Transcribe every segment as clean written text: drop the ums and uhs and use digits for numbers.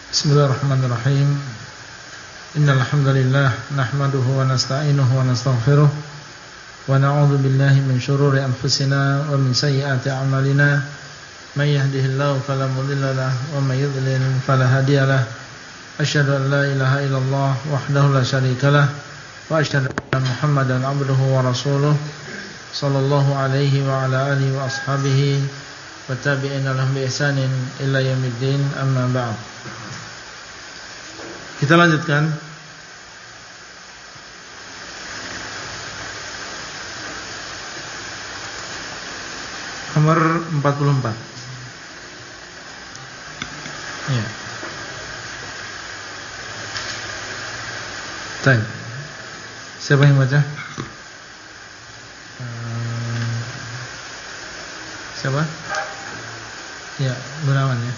Bismillahirrahmanirrahim. Innal hamdalillah nahmaduhu wa nasta'inuhu wa nastaghfiruh wa na'udzu billahi min shururi anfusina wa min sayyiati a'malina. May yahdihillahu fala mudilla lahu wa may yudlil fala hadiya lahu. Asyhadu an la ilaha illallah wahdahu la syarika lahu wa asyhadu anna Muhammadan 'abduhu wa rasuluh sallallahu alaihi wa ala alihi wa ashabihi wa tabi'ina lahum bi ihsanin ila yaumiddin, amma ba'd. Kita lanjutkan. Nomor 44. Ya. Baik. Siapa yang baca? Siapa? Ya, Gunawan ya.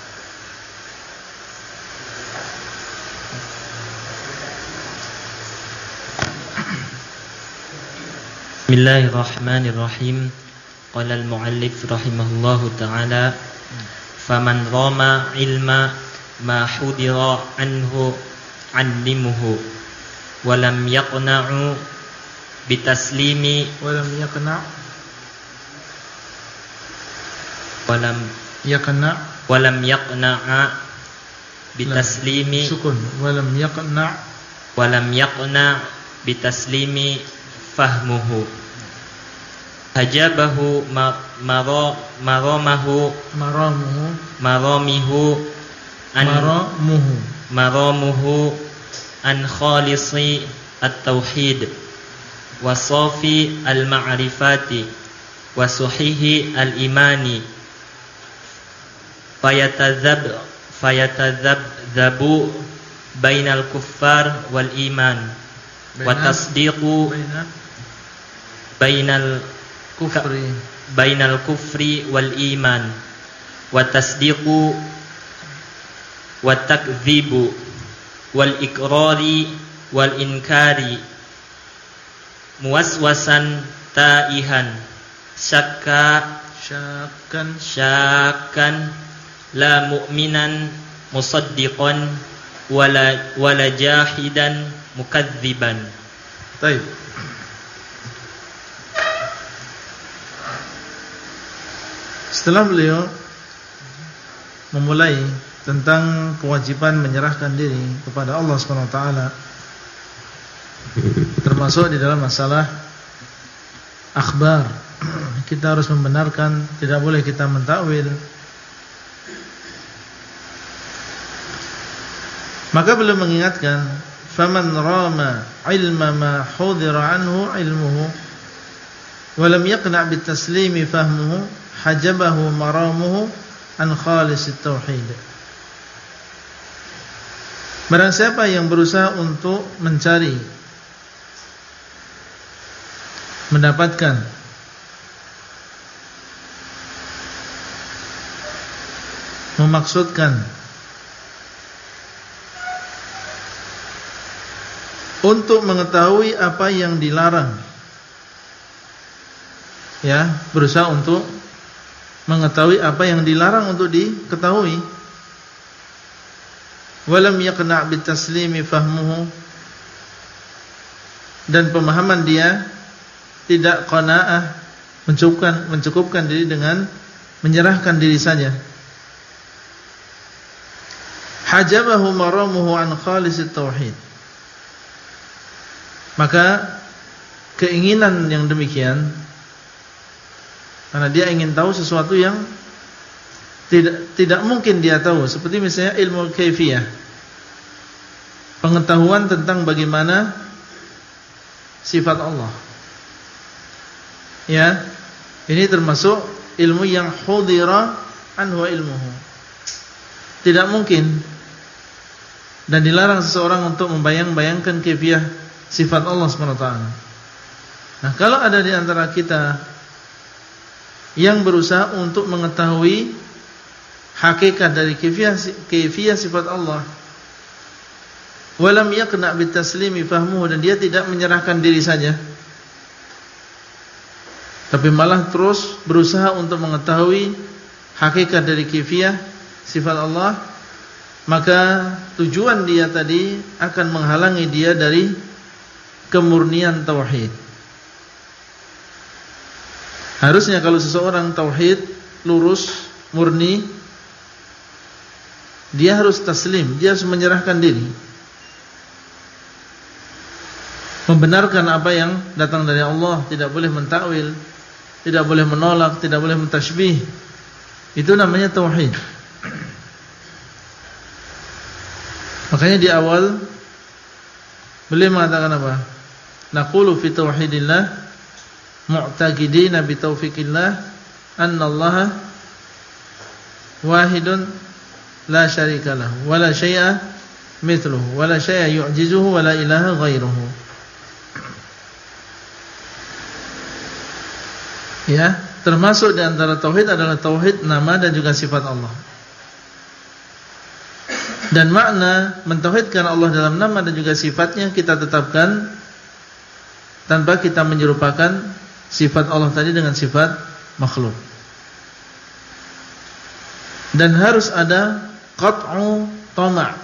Bismillahirrahmanirrahim. Qala al-muallif rahimahullahu ta'ala, faman rama ilma ma hudira anhu 'allimuhu wa lam yaqna'u bitaslimi wa lam yaqna'a bitaslimi sukun wa lam yaqna' bitaslimi fahmuhu hajabahu maramuhu an khalisi at-tauhid wa safi al-ma'rifati wa suhihi al-imani fayatadzabu bainal kuffar wal iman wa tasdiqu bainal kufri wal iman wa tasdiqu wa takdzibu wal iqrari wal inkari muwaswasan taihan syakkan la mu'minan musaddiqan wala jahidan mukadziban. Baik. Setelah beliau memulai tentang kewajiban menyerahkan diri kepada Allah Subhanahu wa taala, termasuk di dalam masalah akhbar, kita harus membenarkan, tidak boleh kita mentakwil. Maka beliau mengingatkan, faman rama ilma ma hudira anhu ilmuhu wa lam yaqna' bitaslimi fahmuhu hajabahu maramuhu an khalisit tauhid. Barang siapa yang berusaha untuk mencari, mendapatkan memaksudkan untuk mengetahui apa yang dilarang, ya, berusaha untuk mengetahui apa yang dilarang untuk diketahui, walam yaqna' bitaslimi fahmuhu, dan pemahaman dia tidak qanaah, mencukupkan diri dengan menyerahkan diri saja, hajabahu maramuhu an khalisit tauhid. Maka keinginan yang demikian, karena dia ingin tahu sesuatu yang tidak mungkin dia tahu, seperti misalnya ilmu kaifiyah, pengetahuan tentang bagaimana sifat Allah. Ya, ini termasuk ilmu yang hudira anhu ilmuhu. Tidak mungkin dan dilarang seseorang untuk membayang-bayangkan kaifiyah sifat Allah Subhanahu wa taala. Nah, kalau ada di antara kita yang berusaha untuk mengetahui hakikat dari kaifiyah sifat Allah, walam yaqna' bitaslimi fahmuhu, dan dia tidak menyerahkan diri saja, tapi malah terus berusaha untuk mengetahui hakikat dari kaifiyah sifat Allah, maka tujuan dia tadi akan menghalangi dia dari kemurnian tauhid. Harusnya kalau seseorang tauhid lurus, murni, dia harus taslim, dia harus menyerahkan diri, membenarkan apa yang datang dari Allah, tidak boleh mentakwil, tidak boleh menolak, tidak boleh mentasybih. Itu namanya tauhid. Makanya di awal beliau mengatakan apa? Naqulu fi tauhidillah mu'taqidina bi taufiqillah annallaha wahidun la syarika lahu wa la syai'a mithluhu wa la syai'a yu'jizuhu wa la ilaha ghairuhu. Ya, termasuk di antara tauhid adalah tauhid nama dan juga sifat Allah. Dan makna mentauhidkan Allah dalam nama dan juga sifatnya kita tetapkan tanpa kita menyerupakan sifat Allah tadi dengan sifat makhluk. Dan harus ada qat'u tama',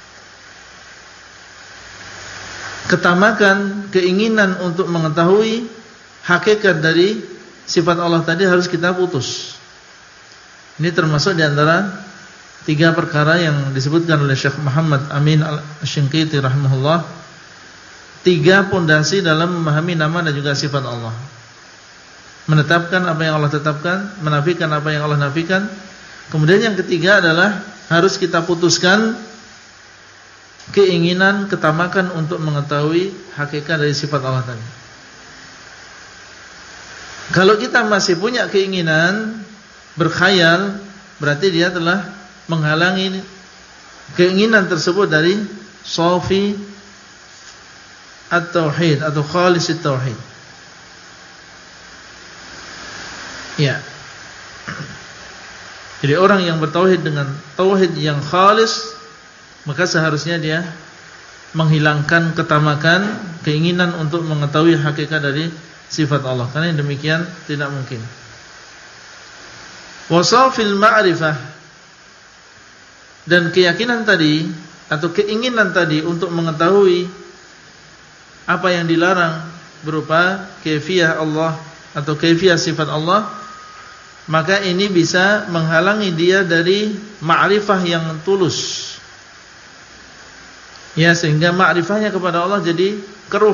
ketamakan, keinginan untuk mengetahui hakikat dari sifat Allah tadi harus kita putus. Ini termasuk di antara 3 perkara yang disebutkan oleh Syekh Muhammad Amin Al-Shinqiti rahimahullah, 3 pondasi dalam memahami nama dan juga sifat Allah. Menetapkan apa yang Allah tetapkan, menafikan apa yang Allah nafikan. Kemudian yang ketiga adalah harus kita putuskan keinginan, ketamakan untuk mengetahui hakikat dari sifat Allah tadi. Kalau kita masih punya keinginan berkhayal, berarti dia telah menghalangi keinginan tersebut dari shafi at-tauhid atau khalis at-tauhid. Ya. Jadi orang yang bertauhid dengan tauhid yang khalis, maka seharusnya dia menghilangkan ketamakan, keinginan untuk mengetahui hakikat dari sifat Allah. Karena yang demikian tidak mungkin. Wasafil ma'rifah, dan keyakinan tadi atau keinginan tadi untuk mengetahui apa yang dilarang berupa kaifiyah Allah atau kaifiyah sifat Allah, maka ini bisa menghalangi dia dari ma'rifah yang tulus. Ya, sehingga ma'rifahnya kepada Allah jadi keruh.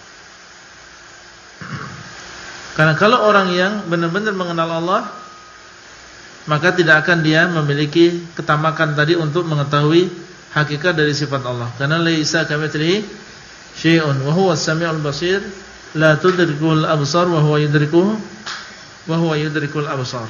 Karena kalau orang yang benar-benar mengenal Allah, maka tidak akan dia memiliki ketamakan tadi untuk mengetahui hakikat dari sifat Allah. Karena laisa kamitslihi syai'un wa huwas samiul basir, la tudrikul absar wa huwa yudrikul absar.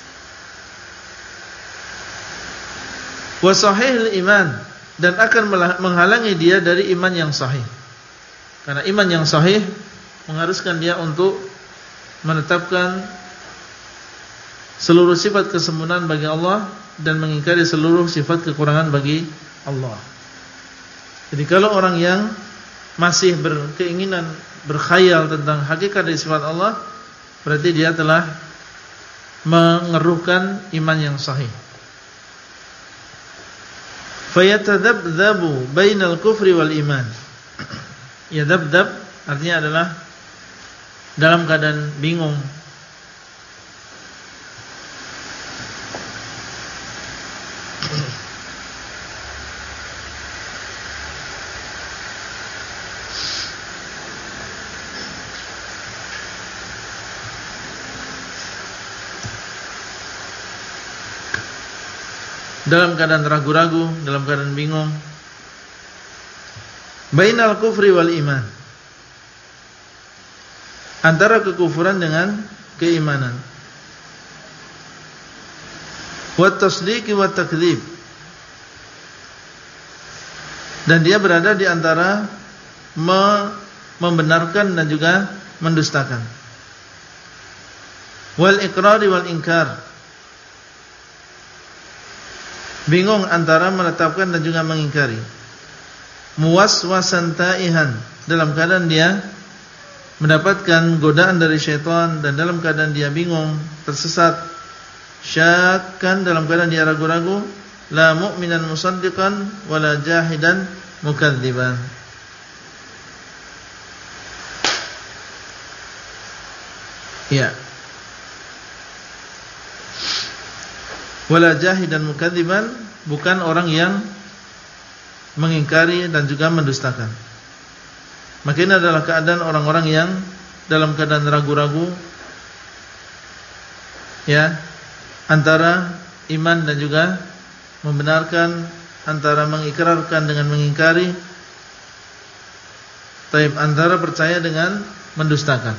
Wa sahihul iman, dan akan menghalangi dia dari iman yang sahih. Karena iman yang sahih mengharuskan dia untuk menetapkan seluruh sifat kesempurnaan bagi Allah dan mengingkari seluruh sifat kekurangan bagi Allah. Jadi kalau orang yang masih berkeinginan berkhayal tentang hakikat dari sifat Allah, berarti dia telah mengeruhkan iman yang sahih. Fayatadabdhabu bainal kufri wal iman. Yadabdab artinya adalah dalam keadaan bingung, dalam keadaan ragu-ragu, dalam keadaan bingung. Bainal kufri wal iman, antara kekufuran dengan keimanan. Wat tasdiqi wat takdzib, dan dia berada di antara membenarkan dan juga mendustakan. Wal iqrari wal inkar, bingung antara menetapkan dan juga mengingkari. Muwaswasan taihan, dalam keadaan dia mendapatkan godaan dari syaitan dan dalam keadaan dia bingung, tersesat. Syakkan, dalam keadaan dia ragu-ragu. la mu'minan musaddiqan wala jahidan mukadziban. Ya. Wala jahidan mukadziban, bukan orang yang mengingkari dan juga mendustakan. Maka ini adalah keadaan orang-orang yang dalam keadaan ragu-ragu, ya, antara iman dan juga membenarkan, antara mengikrarkan dengan mengingkari, antara percaya dengan mendustakan.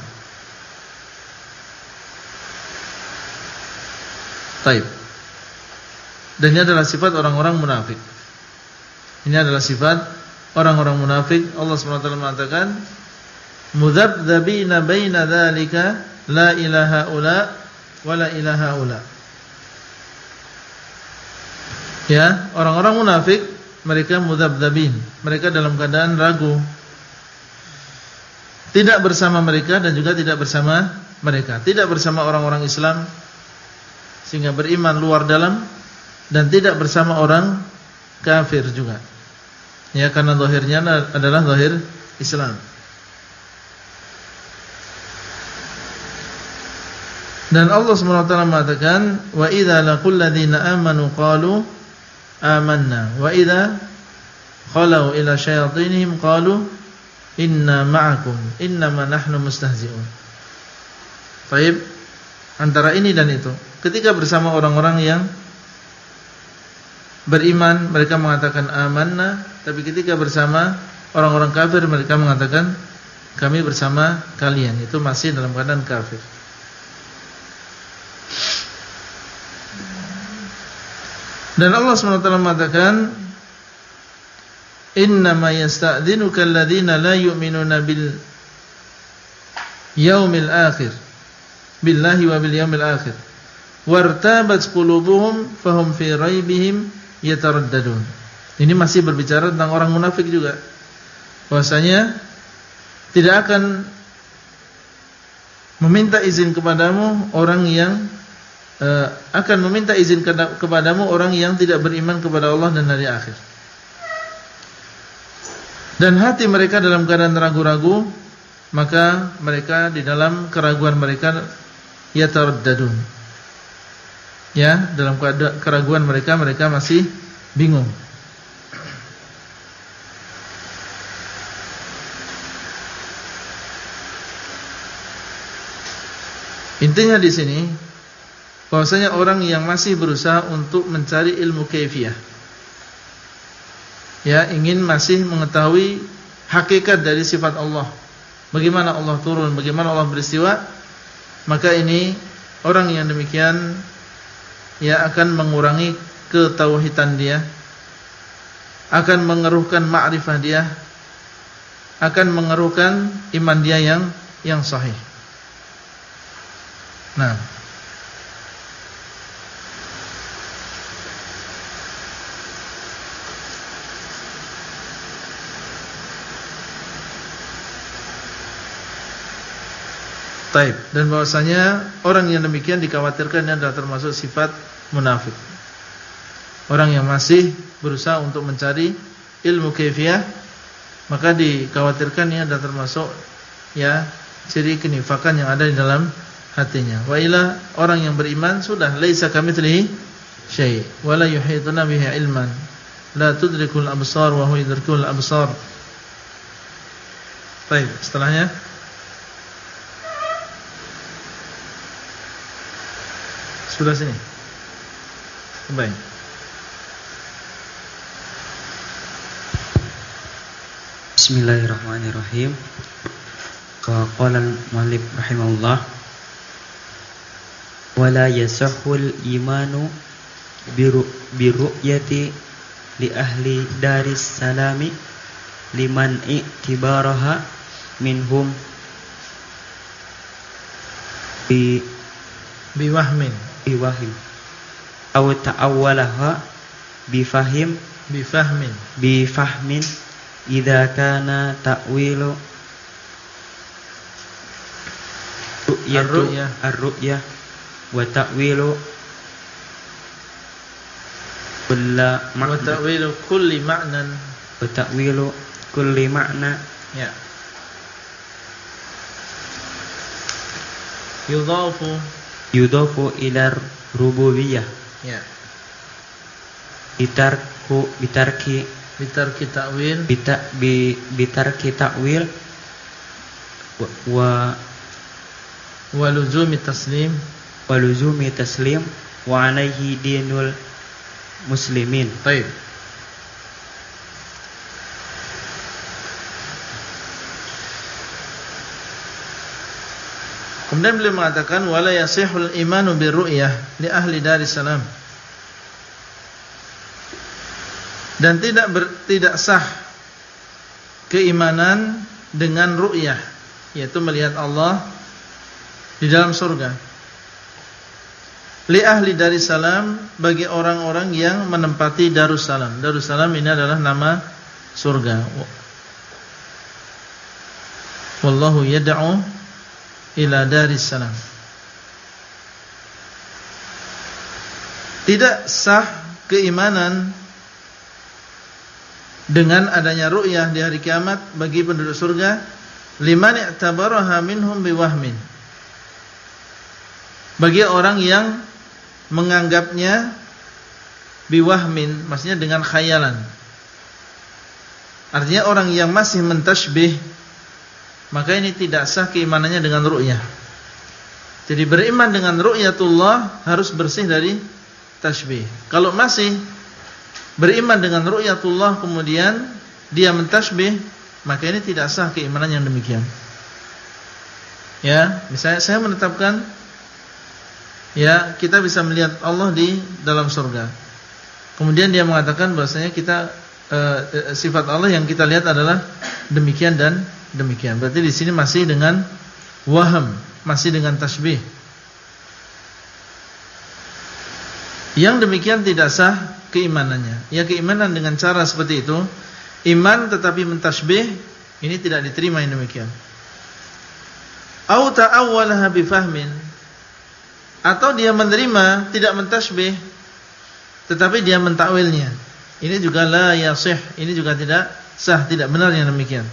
Dan ini adalah sifat orang-orang munafik. Ini adalah sifat orang-orang munafik. Allah SWT mengatakan, mudzabdzabina baina dzalika la ilaha ula wa la ilaha ula. Ya, orang-orang munafik mereka mudzabdzabin, mereka dalam keadaan ragu. Tidak bersama mereka dan juga tidak bersama mereka. Tidak bersama orang-orang Islam sehingga beriman luar dalam, dan tidak bersama orang kafir juga. Ya, karena zahirnya adalah zahir Islam. Dan Allah SWT mengatakan, wa idza laqul ladzina amanu qalu amanna wa idza khalau ila syayatinihim qalu inna ma'akum innama nahnu mustahzi'un. Baik, antara ini dan itu, ketika bersama orang-orang yang beriman mereka mengatakan amanna, tapi ketika bersama orang-orang kafir mereka mengatakan kami bersama kalian, itu masih dalam keadaan kafir. Dan Allah SWT mengatakan, innama yasta'dzinuka alladhina la yu'minuna bil yaumil akhir, billahi wa bil yaumil akhir, wartabat qulubuhum fahum fi raibihim yataraddadun. Ini masih berbicara tentang orang munafik juga, bahwasanya tidak akan meminta izin kepadamu orang yang akan meminta izin kepadamu orang yang tidak beriman kepada Allah dan hari akhir. Dan hati mereka dalam keadaan ragu-ragu, maka mereka di dalam keraguan mereka yataraddadun. Ya, dalam keraguan mereka masih bingung. Intinya di sini bahwasanya orang yang masih berusaha untuk mencari ilmu kaifiyah, ya, ingin masih mengetahui hakikat dari sifat Allah, bagaimana Allah turun, bagaimana Allah beristiwa, maka ini orang yang demikian ya akan mengurangi ketauhidan dia, akan mengeruhkan ma'rifah dia, akan mengeruhkan iman dia yang sahih. Nah, taib, dan bahwasanya orang yang demikian dikhawatirkan adalah termasuk sifat munafik. Orang yang masih berusaha untuk mencari ilmu kaifiyah, maka dikhawatirkan ini adalah termasuk ya ciri kenifakan yang ada di dalam hatinya. Wa ila, orang yang beriman sudah laisa kamitslihi syai' wa la yuhituna bihi ilman la tudrikul absar wa huwa yudrikul absar. Baik, setelahnya sudah sini. Baik. Bismillahirrahmanirrahim. Qala al-muallif rahimahullah, wala yasahhul imanu biru'yati li ahli daris salami liman i'tibaraha minhum biwahmin aw ta'awwalaha bifahmin idza kana ta'wilu ar-ru'yah wa ta'wilu wa ta'wilu kulli ma'nan. Wa ta'wilu kulli ma'na. Ya. Yudhafu ila rububiyah. Ya. Bitarki ta'wil. Bitarki ta'wil wa luzumi taslim. Wa alaihi dinul muslimin. Baik. Kemudian beliau mengatakan wala yasihul imanu birru'yah li ahli Darussalam. Dan tidak sah keimanan dengan ru'yah, yaitu melihat Allah di dalam surga. Li ahli Darussalam, bagi orang-orang yang menempati Darussalam. Darussalam ini adalah nama surga. Wallahu yad'u ila Darussalam. Tidak sah keimanan dengan adanya ru'yah di hari kiamat bagi penduduk surga, liman i'tabaraha minhum biwahmin, bagi orang yang menganggapnya biwahmin, maksudnya dengan khayalan. Artinya orang yang masih mentasbih, maka ini tidak sah keimanannya dengan ru'yah. Jadi beriman dengan ru'yatullah harus bersih dari tasbih. Kalau masih beriman dengan ru'yatullah kemudian dia mentasbih, maka ini tidak sah keimanan yang demikian. Ya, misalnya saya menetapkan, ya, kita bisa melihat Allah di dalam surga. Kemudian dia mengatakan bahwasanya kita sifat Allah yang kita lihat adalah demikian dan demikian. Berarti di sini masih dengan waham, masih dengan tasbih. Yang demikian tidak sah keimanannya. Ya, keimanan dengan cara seperti itu, iman tetapi mentasbih, ini tidak diterima yang demikian. Au ta'awwalaha bifahmin, atau dia menerima tidak mentasbih tetapi dia mentakwilnya. Ini juga la yasih, ini juga tidak sah, tidak benar yang demikian.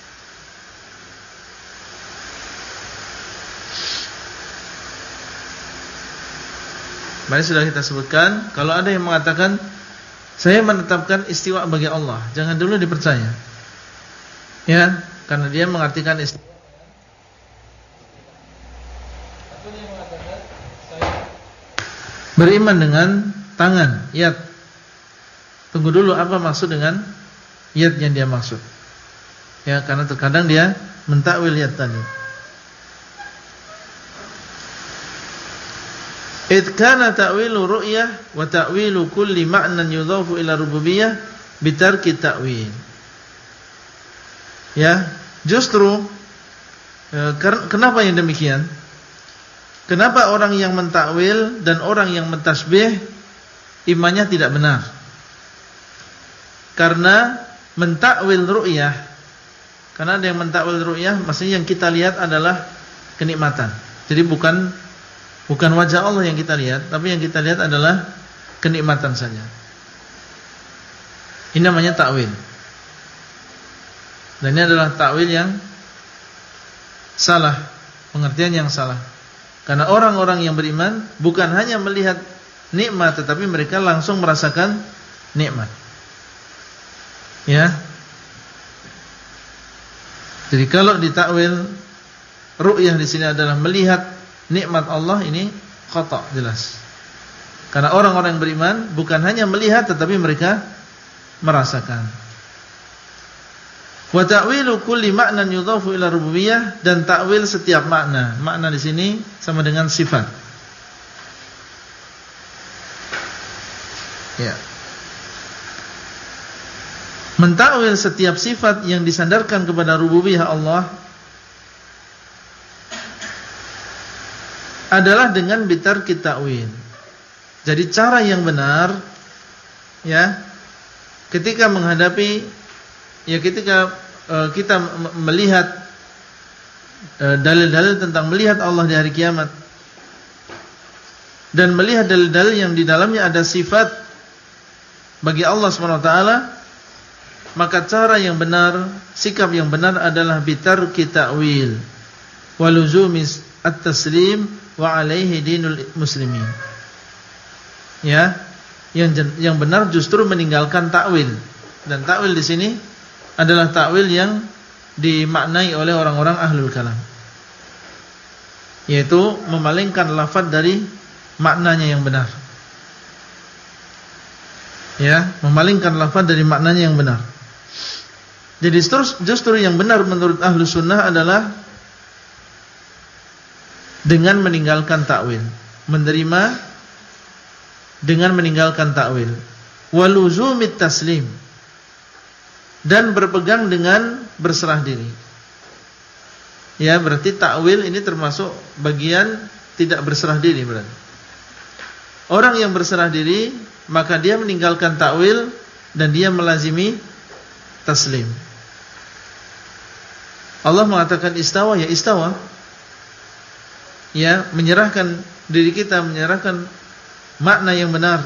Mari sudah kita sebutkan, kalau ada yang mengatakan saya menetapkan istiwa bagi Allah, jangan dulu dipercaya. Ya, karena dia mengartikan istiwa. Atau dia mengatakan saya beriman dengan tangan, yad. Tunggu dulu apa maksud dengan yad yang dia maksud. Ya, karena terkadang dia mentakwil yad tadi. Id kana ta'wilu ru'yah wa ta'wilu kulli ma'nan yudhafu ila rububiyyah bitarki ta'wil. Ya, justru kenapa yang demikian? Kenapa orang yang mentakwil dan orang yang mentasbih imannya tidak benar? Karena mentakwil ru'yah, karena ada yang mentakwil ru'yah, maksudnya yang kita lihat adalah kenikmatan. Jadi bukan wajah Allah yang kita lihat, tapi yang kita lihat adalah kenikmatan saja. Ini namanya takwil. Dan ini adalah takwil yang salah, pengertian yang salah. Karena orang-orang yang beriman bukan hanya melihat nikmat, tetapi mereka langsung merasakan nikmat. Ya. Jadi kalau ditakwil ru'yah di sini adalah melihat nikmat Allah, ini khata' jelas. Karena orang-orang yang beriman bukan hanya melihat tetapi mereka merasakan. Wa ta'wilu kulli ma'nan yudhafu ila rububiyyah, dan takwil setiap makna. Makna di sini sama dengan sifat. Ya. Mentakwil setiap sifat yang disandarkan kepada rububiyah Allah adalah dengan bitarki ta'wil. Jadi cara yang benar, ya, ketika menghadapi, ya, ketika kita melihat dalil-dalil tentang melihat Allah di hari kiamat, dan melihat dalil-dalil yang di dalamnya ada sifat bagi Allah SWT, maka cara yang benar, sikap yang benar adalah bitarki ta'wil wa luzumi at-taslim wa alaihi dinul muslimin. Ya, yang benar justru meninggalkan takwil. Dan takwil di sini adalah takwil yang dimaknai oleh orang-orang ahlul kalam, yaitu memalingkan lafaz dari maknanya yang benar. Ya, memalingkan lafaz dari maknanya yang benar. Jadi justru yang benar menurut ahlu sunnah adalah dengan meninggalkan takwil, menerima dengan meninggalkan takwil, waluzumit taslim, dan berpegang dengan berserah diri. Ya, berarti takwil ini termasuk bagian tidak berserah diri berarti. Orang yang berserah diri, maka dia meninggalkan takwil dan dia melazimi taslim. Allah mengatakan istawa, ya istawa. Ya, menyerahkan diri kita, menyerahkan makna yang benar.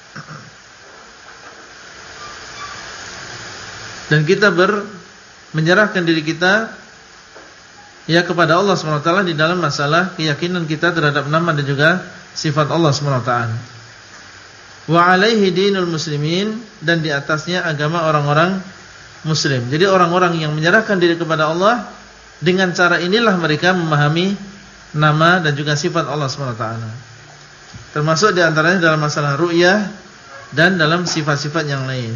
Dan kita menyerahkan diri kita ya kepada Allah SWT di dalam masalah keyakinan kita terhadap nama dan juga sifat Allah SWT. Wa alaihi dinul muslimin, dan di atasnya agama orang-orang muslim. Jadi orang-orang yang menyerahkan diri kepada Allah, dengan cara inilah mereka memahami nama dan juga sifat Allah SWT. Termasuk di antaranya dalam masalah ru'yah dan dalam sifat-sifat yang lain.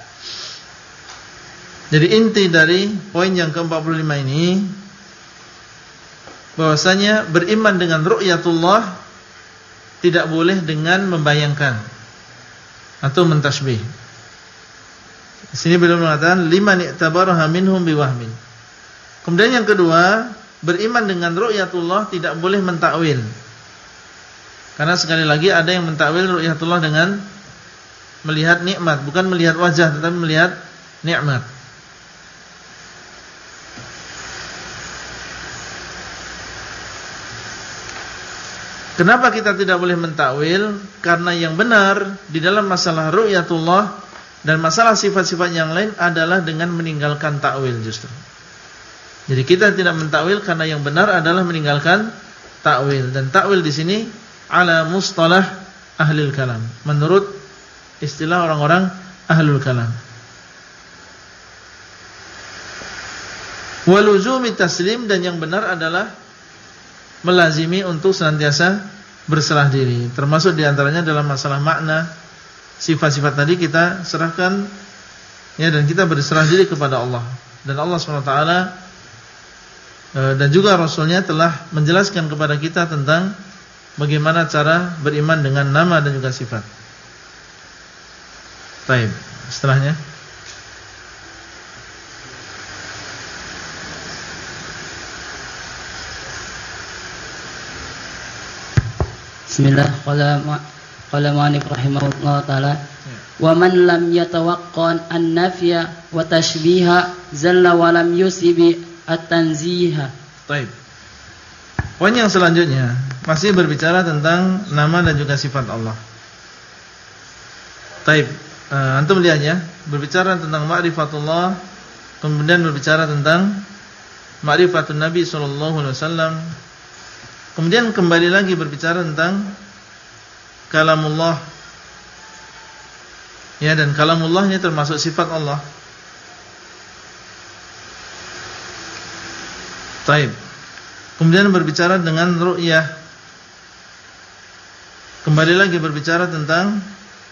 Jadi inti dari poin yang ke-45 ini, bahwasanya beriman dengan ru'yatullah tidak boleh dengan membayangkan atau mentasbih. Di sini beliau mengatakan liman i'tabaraha minhum biwahmin. Kemudian yang kedua, beriman dengan ru'yatullah tidak boleh mentakwil. Karena sekali lagi ada yang mentakwil ru'yatullah dengan melihat nikmat, bukan melihat wajah tetapi melihat nikmat. Kenapa kita tidak boleh mentakwil? Karena yang benar di dalam masalah ru'yatullah dan masalah sifat-sifat yang lain adalah dengan meninggalkan takwil justru. Jadi kita tidak mentakwil karena yang benar adalah meninggalkan takwil. Dan takwil di sini ala mustalah ahlul kalam, menurut istilah orang-orang ahlul kalam. Waluzumi taslim, dan yang benar adalah melazimi untuk senantiasa berserah diri. Termasuk diantaranya dalam masalah makna, sifat-sifat tadi kita serahkan ya, dan kita berserah diri kepada Allah. Dan Allah SWT dan juga Rasulnya telah menjelaskan kepada kita tentang bagaimana cara beriman dengan nama dan juga sifat. Baik, setelahnya Bismillah. Qala ma'anif rahimahullah ta'ala, wa man lam yatawaqqan an-nafya wa tashbiha zalla wa lam yusibi at-tanziha. Baik. Poin yang selanjutnya masih berbicara tentang nama dan juga sifat Allah. Baik, antum lihat ya, berbicara tentang ma'rifatullah, kemudian berbicara tentang ma'rifatun Nabi sallallahu alaihi wasallam. Kemudian kembali lagi berbicara tentang kalamullah. Ya, dan kalamullah ini termasuk sifat Allah. Taib. Kemudian berbicara dengan ru'yah. Kembali lagi berbicara tentang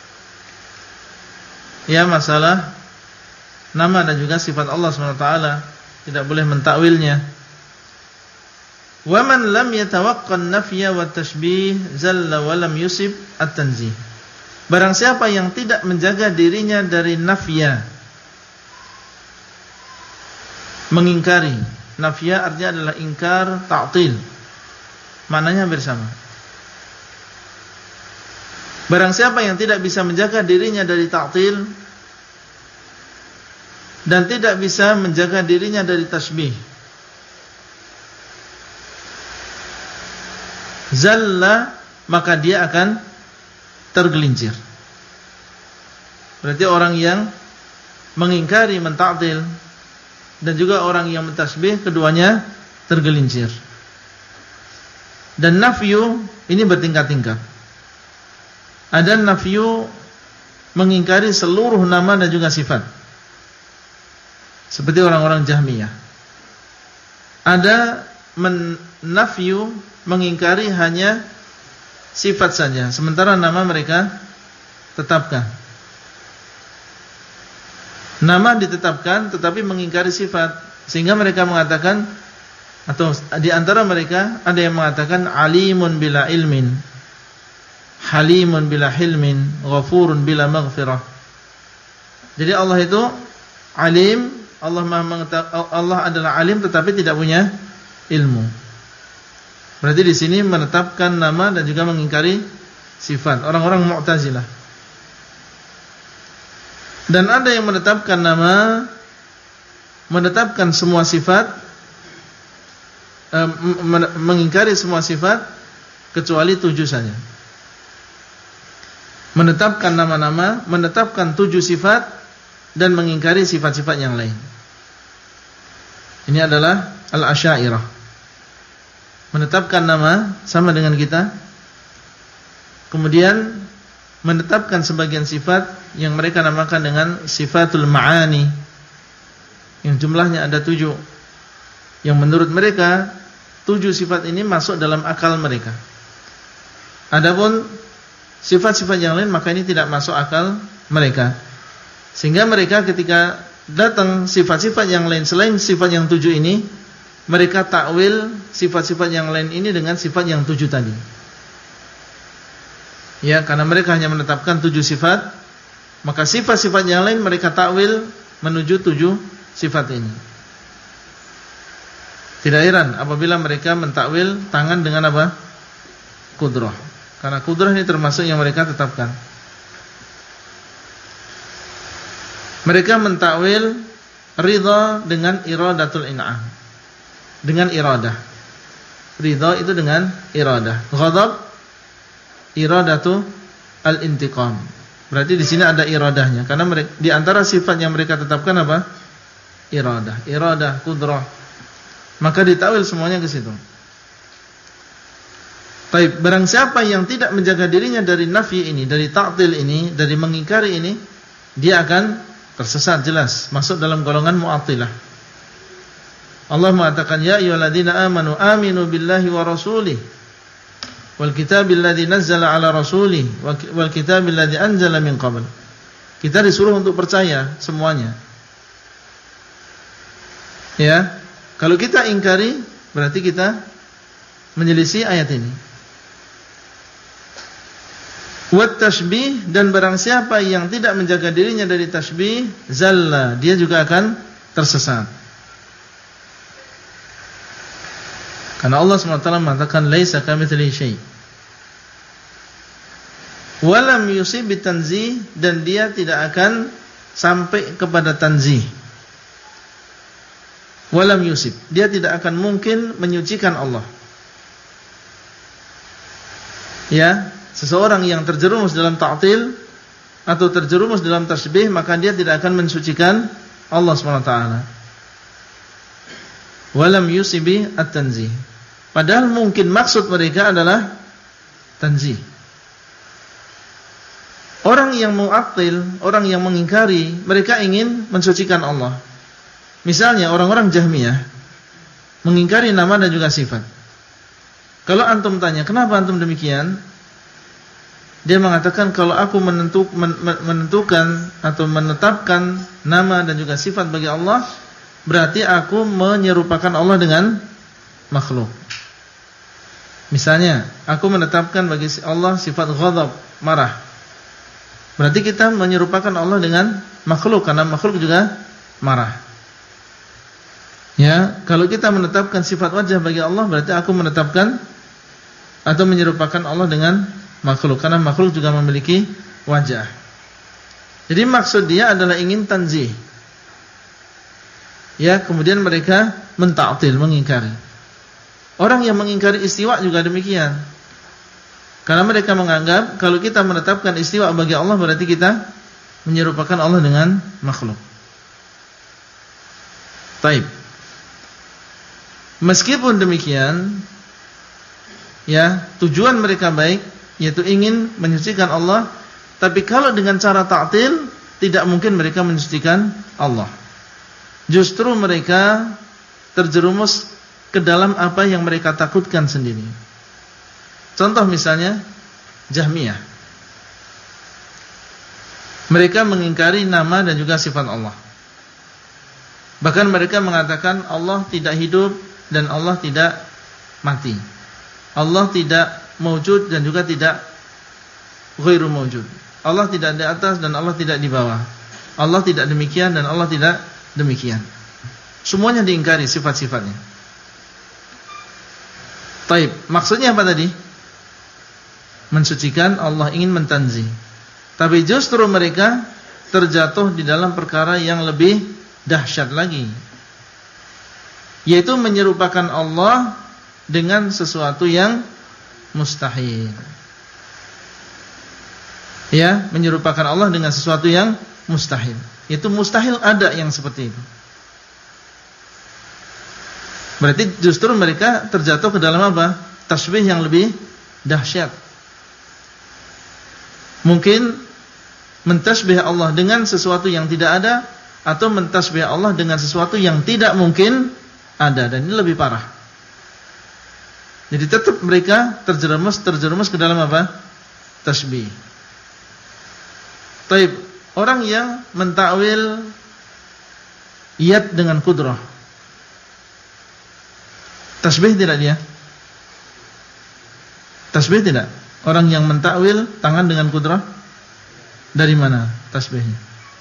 ya masalah nama dan juga sifat Allah SWT. Tidak boleh mentakwilnya. Wa man lam yatawaqqan nafya wa tashbih zalla wa lam yusib at-tanzih. Barang siapa yang tidak menjaga dirinya dari nafya, mengingkari. Nafya artinya adalah ingkar, ta'til. Maknanya bersama. Barang siapa yang tidak bisa menjaga dirinya dari ta'til dan tidak bisa menjaga dirinya dari tashbih, zalla, maka dia akan tergelincir. Berarti orang yang mengingkari, mentaktil, dan juga orang yang mentasbih, keduanya tergelincir. Dan nafyu ini bertingkat-tingkat. Ada nafyu mengingkari seluruh nama dan juga sifat, seperti orang-orang Jahmiyah. Ada nafyu mengingkari hanya sifat saja, sementara nama mereka tetapkan. Nama ditetapkan tetapi mengingkari sifat, sehingga mereka mengatakan, atau di antara mereka ada yang mengatakan alimun bila ilmin, halimun bila hilmin, ghafurun bila maghfirah. Jadi Allah itu alim, Allah adalah alim tetapi tidak punya ilmu. Berarti di sini menetapkan nama dan juga mengingkari sifat, orang-orang Mu'tazilah. Dan ada yang menetapkan nama, menetapkan semua sifat, mengingkari semua sifat kecuali 7 saja. Menetapkan nama-nama, menetapkan 7 sifat, dan mengingkari sifat-sifat yang lain. Ini adalah Al-Asy'ariyah. Menetapkan nama sama dengan kita, kemudian menetapkan sebagian sifat yang mereka namakan dengan sifatul ma'ani, yang jumlahnya ada 7. Yang menurut mereka 7 sifat ini masuk dalam akal mereka. Adapun sifat-sifat yang lain maka ini tidak masuk akal mereka. Sehingga mereka ketika datang sifat-sifat yang lain selain sifat yang 7 ini, mereka takwil sifat-sifat yang lain ini dengan sifat yang 7 tadi. Ya, karena mereka hanya menetapkan 7 sifat, maka sifat-sifat yang lain mereka takwil menuju 7 sifat ini. Tidak heran apabila mereka mentakwil tangan dengan apa? Qudrah. Karena qudrah ini termasuk yang mereka tetapkan. Mereka mentakwil ridha dengan iradatul in'am, dengan iradah. Ridha itu dengan iradah. Ghadab iradatu al-intiqam. Berarti di sini ada iradahnya, karena mereka, di antara sifat yang mereka tetapkan apa? Iradah, qudrah. Maka ditakwil semuanya ke situ. Baik, barang siapa yang tidak menjaga dirinya dari nafi ini, dari ta'til ini, dari mengingkari ini, dia akan tersesat jelas, masuk dalam golongan mu'attilah. Allah mengatakan, ya ayyuhalladzina amanu aminu billahi wa rasulih wal kitabil ladzi nazzala ala rasulih wal kitabil ladzi anzala min qabl. Kita disuruh untuk percaya semuanya. Ya, kalau kita ingkari berarti kita menyelisih ayat ini. Wat tashbih, dan barang siapa yang tidak menjaga dirinya dari tashbih, zalla, dia juga akan tersesat. Karena Allah SWT mengatakan laisa kamitslihi syai'. Walam yusib bitanzih, dan dia tidak akan sampai kepada tanzih. Walam yusib, dia tidak akan mungkin menyucikan Allah. Ya, seseorang yang terjerumus dalam ta'til atau terjerumus dalam tasbih, maka dia tidak akan mensucikan Allah SWT. Walam yusibi at-tanzih. Padahal mungkin maksud mereka adalah tanzih. Orang yang mu'attil, orang yang mengingkari, mereka ingin mensucikan Allah. Misalnya orang-orang Jahmiyah mengingkari nama dan juga sifat. Kalau antum tanya, kenapa antum demikian? Dia mengatakan, kalau aku menentukan atau menetapkan nama dan juga sifat bagi Allah, berarti aku menyerupakan Allah dengan makhluk. Misalnya, aku menetapkan bagi Allah sifat ghadab, marah. Berarti kita menyerupakan Allah dengan makhluk, karena makhluk juga marah. Ya, kalau kita menetapkan sifat wajah bagi Allah, berarti aku menetapkan atau menyerupakan Allah dengan makhluk, karena makhluk juga memiliki wajah. Jadi maksud dia adalah ingin tanzih. Ya, kemudian mereka mentaktil, mengingkari. Orang yang mengingkari istiwa juga demikian. Karena mereka menganggap kalau kita menetapkan istiwa bagi Allah, berarti kita menyerupakan Allah dengan makhluk. Baik. Meskipun demikian, ya, tujuan mereka baik, yaitu ingin menyucikan Allah, tapi kalau dengan cara ta'til, tidak mungkin mereka mensucikan Allah. Justru mereka terjerumus ke dalam apa yang mereka takutkan sendiri. Contoh misalnya Jahmiyah. Mereka mengingkari nama dan juga sifat Allah. Bahkan mereka mengatakan Allah tidak hidup dan Allah tidak mati. Allah tidak mawjud dan juga tidak ghairu mawjud. Allah tidak di atas dan Allah tidak di bawah. Allah tidak demikian dan Allah tidak demikian. Semuanya diingkari sifat-sifatnya. Taib, maksudnya apa tadi? Mensucikan Allah, ingin mentanzih. Tapi justru mereka terjatuh di dalam perkara yang lebih dahsyat lagi, yaitu menyerupakan Allah dengan sesuatu yang mustahil. Ya, menyerupakan Allah dengan sesuatu yang mustahil. Itu mustahil ada yang seperti itu. Berarti justru mereka terjatuh ke dalam apa? Tasbih yang lebih dahsyat. Mungkin mentasbih Allah dengan sesuatu yang tidak ada, atau mentasbih Allah dengan sesuatu yang tidak mungkin ada, dan ini lebih parah. Jadi tetap mereka terjerumus ke dalam apa? Tasbih. Taib, orang yang mentakwil yad dengan kudrah, tasbih tidak dia? Tasbih tidak? Orang yang mentakwil tangan dengan kudrah, dari mana tasbihnya?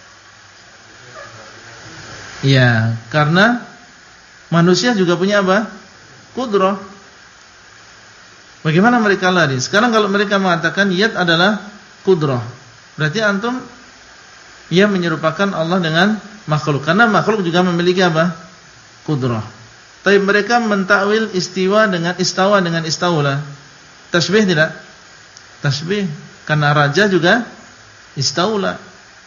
Ya, karena manusia juga punya apa? Kudrah. Bagaimana mereka lari? Sekarang kalau mereka mengatakan yad adalah kudrah, berarti antum ia menyerupakan Allah dengan makhluk, karena makhluk juga memiliki apa? Kudrah. Tapi mereka mentakwil istiwa dengan istawa dengan istaula. Tasbih tidak? Tasbih, karena raja juga istaula.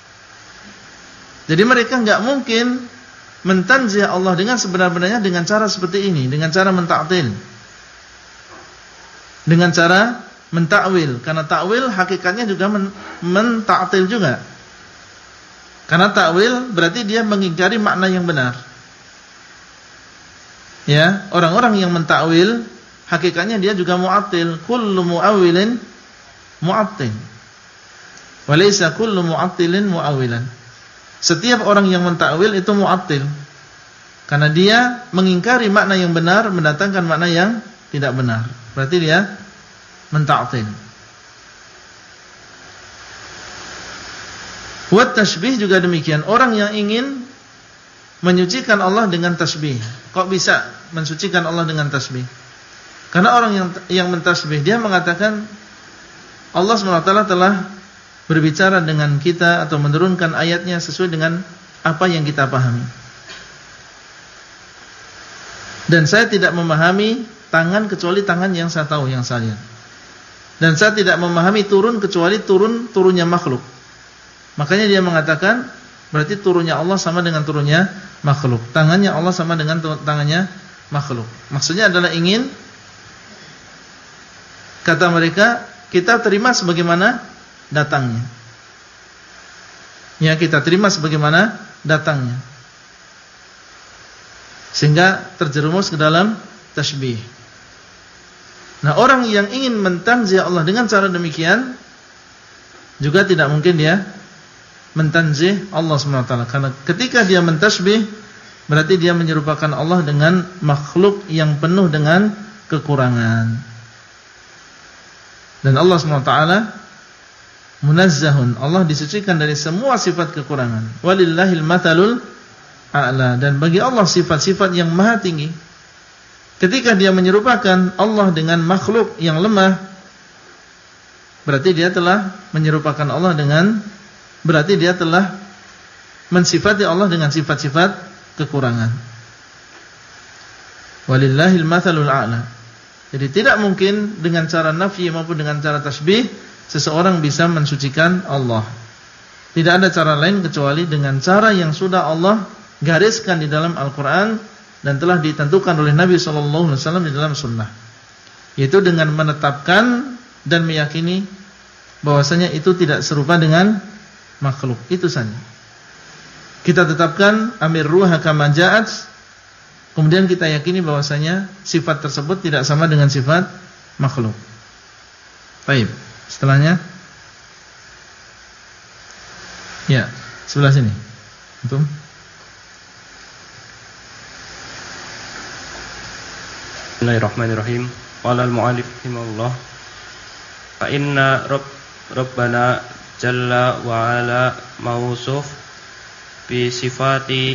Jadi mereka enggak mungkin mentanzih Allah dengan sebenar-benarnya dengan cara seperti ini, dengan cara mentaktil, dengan cara mentakwil. Karena takwil hakikatnya juga mentaktil juga. Karena takwil berarti dia mengingkari makna yang benar. Ya, orang-orang yang mentakwil hakikatnya dia juga mu'attil. Kullu mu'awwilin mu'attil, wa laysa kullu mu'attilin mu'awwilan. Setiap orang yang mentakwil itu mu'attil, karena dia mengingkari makna yang benar, mendatangkan makna yang tidak benar. Berarti dia mentaktil. Buat tasbih juga demikian. Orang yang ingin menyucikan Allah dengan tasbih, kok bisa mensucikan Allah dengan tasbih? Karena orang yang mentasbih, dia mengatakan Allah SWT telah berbicara dengan kita atau menurunkan ayatnya sesuai dengan apa yang kita pahami. Dan saya tidak memahami tangan kecuali tangan yang saya tahu, yang saya lihat. Dan saya tidak memahami turun kecuali turunnya makhluk. Makanya dia mengatakan berarti turunnya Allah sama dengan turunnya makhluk. Tangannya Allah sama dengan tangannya makhluk. Maksudnya adalah ingin, kata mereka, kita terima sebagaimana datangnya. Ya, kita terima sebagaimana datangnya. Sehingga terjerumus ke dalam tasbih. Nah, orang yang ingin mentanzih Allah dengan cara demikian juga tidak mungkin dia mentanzih Allah SWT. Karena ketika dia mentasbih, berarti dia menyerupakan Allah dengan makhluk yang penuh dengan kekurangan. Dan Allah SWT munazzahun, Allah disucikan dari semua sifat kekurangan. Walillahil mathalul a'la, dan bagi Allah sifat-sifat yang maha tinggi. Ketika dia menyerupakan Allah dengan makhluk yang lemah, berarti dia telah menyerupakan Allah dengan, berarti dia telah mensifati Allah dengan sifat-sifat kekurangan. Walillahil mathalul a'la. Jadi tidak mungkin dengan cara nafyi maupun dengan cara tasbih seseorang bisa mensucikan Allah. Tidak ada cara lain kecuali dengan cara yang sudah Allah gariskan di dalam Al-Quran dan telah ditentukan oleh Nabi SAW di dalam sunnah, yaitu dengan menetapkan dan meyakini bahwasanya itu tidak serupa dengan makhluk. Itu saja. Kita tetapkan amir ruha kama ja'at, kemudian kita yakini bahwasanya sifat tersebut tidak sama dengan sifat makhluk. Baik, setelahnya ya, sebelah sini. Antum? Bismillahirrahmanirrahim. Qala al-mu'allif rahimahullah, fa inna rabbana jalla wa ala mausuf bi sifati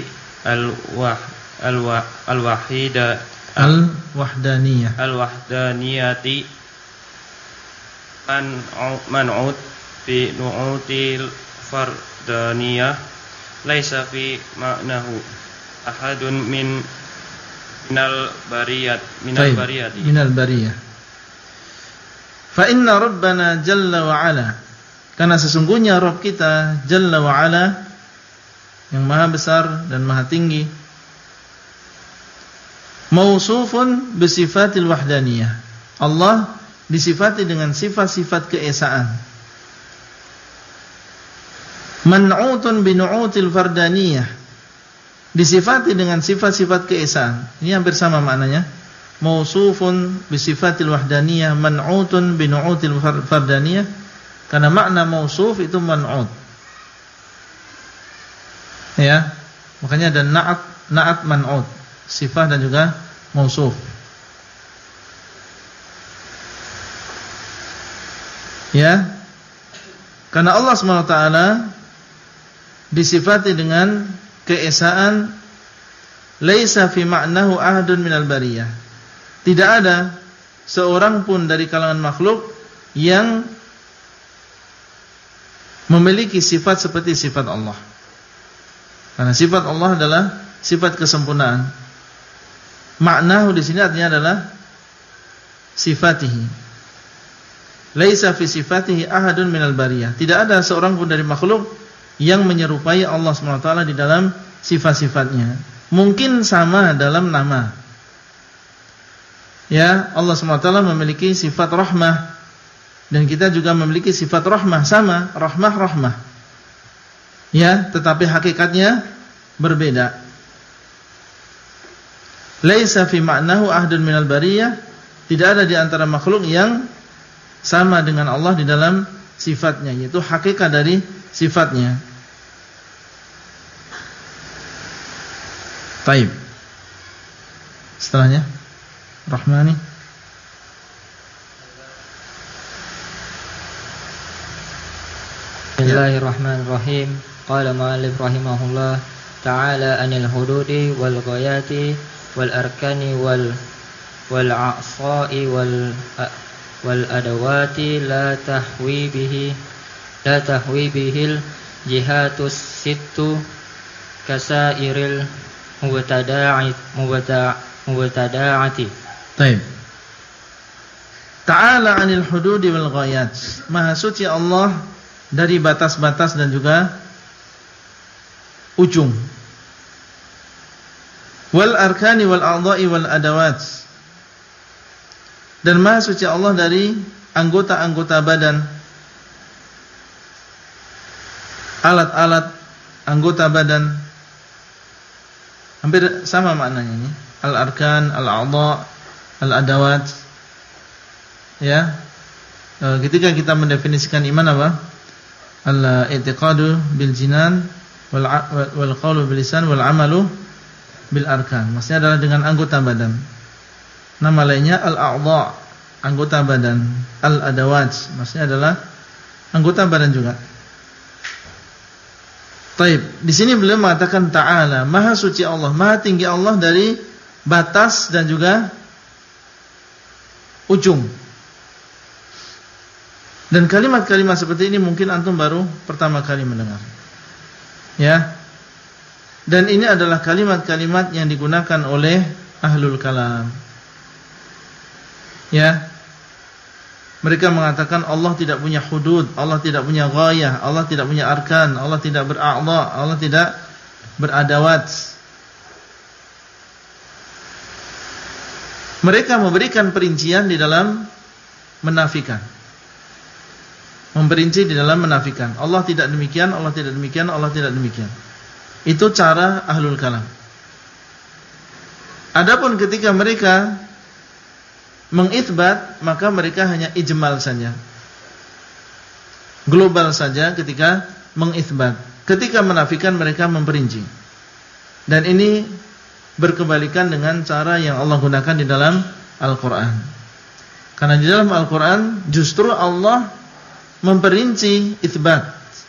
al-wahdaniyati man'ud bi nu'util fardaniyah laisa fi ma'nahu ahadun minal bariyah. Fa inna rabbana jalla wa ala, karena sesungguhnya Rabb kita jalla wa ala yang maha besar dan maha tinggi, mausufun bi sifatil wahdaniyah, Allah disifati dengan sifat-sifat keesaan. Man'utun bi nu'util fardaniyah, disifati dengan sifat-sifat keesaan. Ini hampir sama maknanya. Mausufun bi sifatil wahdaniyah, man'utun bi nu'util fardaniyah. Karena makna mausuf itu man'ut. Ya, makanya ada na'at man'ut, sifat dan juga mausuf. Ya, karena Allah SWT disifati dengan keesaan, laisa fi ma'nahu ahadun minal bariyah, tidak ada seorang pun dari kalangan makhluk yang memiliki sifat seperti sifat Allah. Karena sifat Allah adalah sifat kesempurnaan. Ma'nahu di sini artinya adalah sifatihi. Laisa fi sifatihi ahadun minal bariyah, tidak ada seorang pun dari makhluk yang menyerupai Allah SWT di dalam sifat-sifatnya. Mungkin sama dalam nama. Ya, Allah SWT memiliki sifat rahmah, dan kita juga memiliki sifat rahmah, sama, rahmah. Ya, tetapi hakikatnya berbeda. Laisa fi ma'nahu ahdun minal bariyah, tidak ada di antara makhluk yang sama dengan Allah di dalam sifatnya, yaitu hakikat dari sifatnya. Baik. Setelahnya Rahmani. Bismillahirrahmanirrahim. Qala ma'alif rahimahullah ta'ala anil hududi wal ghayati wal arkani wal a'sa'i wal adawati la tahwi bihil jihatus sittu kasairil mubtada'ati. Baik. Ta'ala 'anil hududi wal ghayat. Maha suci Allah dari batas-batas dan juga ujung. Wal arkani wal a'dha'i wal adawat. Dan maha suci Allah dari anggota-anggota badan, alat-alat anggota badan. Hampir sama maknanya ini. Al-arkan, al-a'dha', al-adawat. Ya. Ketika kita mendefinisikan iman apa? Al-i'tiqadu bil jinan wal qawlu bil lisan wal amalu bil arkan. Maksudnya adalah dengan anggota badan. Nama lainnya al-a'dha', anggota badan. Al-adawat, maksudnya adalah anggota badan juga. Taib. Di sini beliau mengatakan ta'ala, maha suci Allah, maha tinggi Allah dari batas dan juga ujung. Dan kalimat-kalimat seperti ini mungkin antum baru pertama kali mendengar. Ya. Dan ini adalah kalimat-kalimat yang digunakan oleh ahlul kalam. Ya. Mereka mengatakan Allah tidak punya hudud, Allah tidak punya ghayah, Allah tidak punya arkan, Allah tidak bera'dha, Allah tidak beradawat. Mereka memberikan perincian di dalam menafikan. Memperinci di dalam menafikan. Allah tidak demikian, Allah tidak demikian, Allah tidak demikian. Itu cara ahlul kalam. Adapun ketika mereka mengitsbat, maka mereka hanya ijmal saja, global saja ketika mengitsbat. Ketika menafikan mereka memperinci. Dan ini berkebalikan dengan cara yang Allah gunakan di dalam Al-Quran. Karena di dalam Al-Quran justru Allah memperinci itsbat.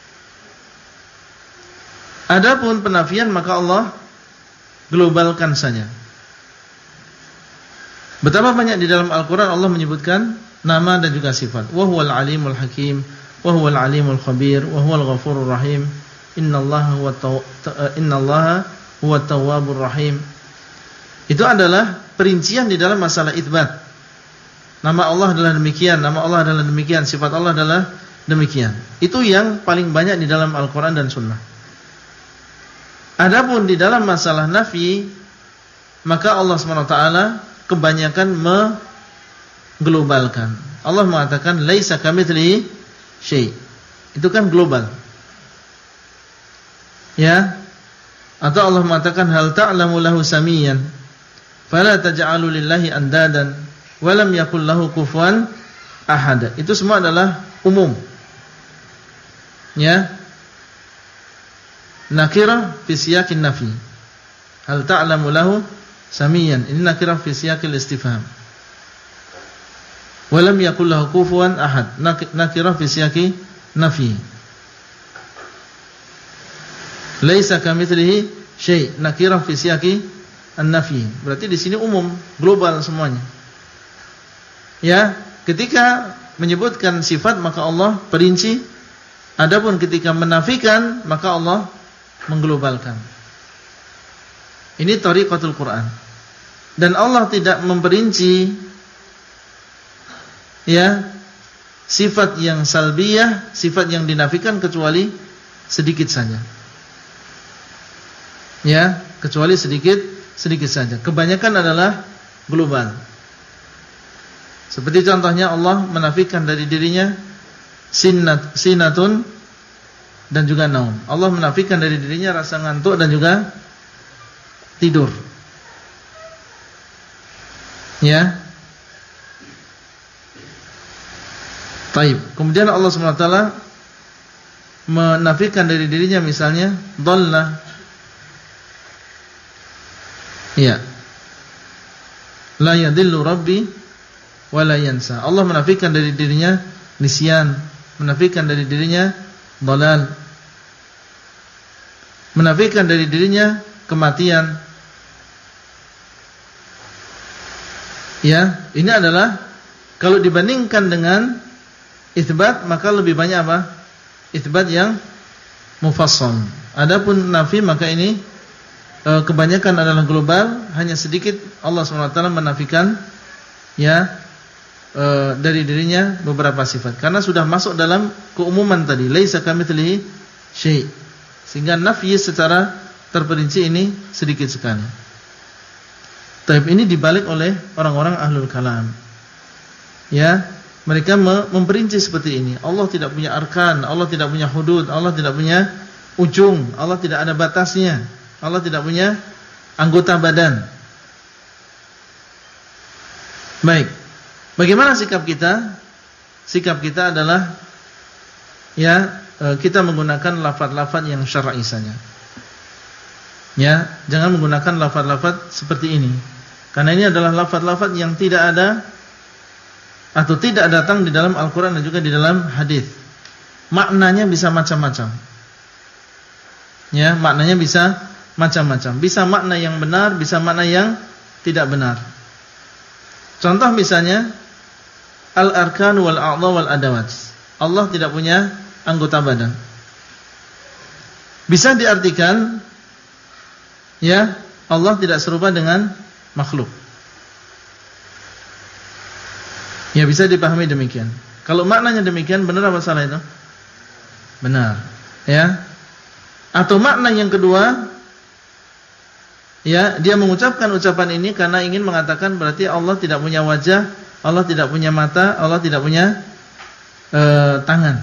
Adapun penafian maka Allah globalkan saja. Betapa banyak di dalam Al-Quran Allah menyebutkan nama dan juga sifat. Wa huwal alimul hakim, wa huwal alimul khabir, wa huwal ghafurur rahim. Innallaha huwa tawwabur rahim. Itu adalah perincian di dalam masalah itsbat. Nama Allah adalah demikian, nama Allah adalah demikian, sifat Allah adalah demikian. Itu yang paling banyak di dalam Al-Quran dan Sunnah. Adapun di dalam masalah nafi, maka Allah SWT kebanyakan mengglobalkan. Allah mengatakan laisa kamitslihi syai'. Itu kan global. Ya. Atau Allah mengatakan hal ta'lamu lahu samiyan fala taj'alu lillahi andadan wa lam yakul lahu kufuwan ahad. Itu semua adalah umum. Ya. Nakirah fi siyaqin nafi. Hal ta'lamu lahu samiyan, ini nakirah fi siyaqil istifham. Wa lam yakul lahu kufuwan ahad, nakirah fi siyaqi nafi. Laisa kamitslihi syai', nakirah fi siyaqi an-nafi. Berarti di sini umum, global semuanya. Ya, ketika menyebutkan sifat maka Allah perinci. Adapun ketika menafikan maka Allah mengglobalkan. Ini thariqatul Quran. Dan Allah tidak memperinci ya sifat yang salbiyah, sifat yang dinafikan kecuali sedikit saja. Ya, kecuali sedikit saja. Kebanyakan adalah global. Seperti contohnya Allah menafikan dari dirinya sinatun dan juga naum. Allah menafikan dari dirinya rasa ngantuk dan juga tidur. Ya. Baik. Kemudian Allah SWT menafikan dari dirinya misalnya dhalla. Ya. La yadillu rabbi wa la yansa. Allah menafikan dari dirinya nisyan, menafikan dari dirinya dhalal, menafikan dari dirinya kematian. Ya, ini adalah kalau dibandingkan dengan itsbat maka lebih banyak apa? Itsbat yang mufassal. Adapun nafi maka ini kebanyakan adalah global, hanya sedikit Allah SWT menafikan ya dari dirinya beberapa sifat. Karena sudah masuk dalam keumuman tadi, laisa kamitslihi syai'. Sehingga nafi secara terperinci ini sedikit sekali. Tapi ini dibalik oleh orang-orang ahlul kalam. Ya, mereka memperinci seperti ini. Allah tidak punya arkan, Allah tidak punya hudud, Allah tidak punya ujung, Allah tidak ada batasnya, Allah tidak punya anggota badan. Baik. Bagaimana sikap kita? Sikap kita adalah ya, kita menggunakan lafaz-lafaz yang syar'i saja. Ya, jangan menggunakan lafaz-lafaz seperti ini. Karena ini adalah lafaz-lafaz yang tidak ada atau tidak datang di dalam Al-Quran dan juga di dalam hadis. Maknanya bisa macam-macam. Ya, maknanya bisa macam-macam. Bisa makna yang benar, bisa makna yang tidak benar. Contoh misalnya al-arkan wal a'dha wal adawat. Allah tidak punya anggota badan. Bisa diartikan ya, Allah tidak serupa dengan makhluk. Ya, bisa dipahami demikian. Kalau maknanya demikian, benar apa salah itu? Benar. Ya. Atau makna yang kedua, ya, dia mengucapkan ucapan ini karena ingin mengatakan berarti Allah tidak punya wajah, Allah tidak punya mata, Allah tidak punya tangan.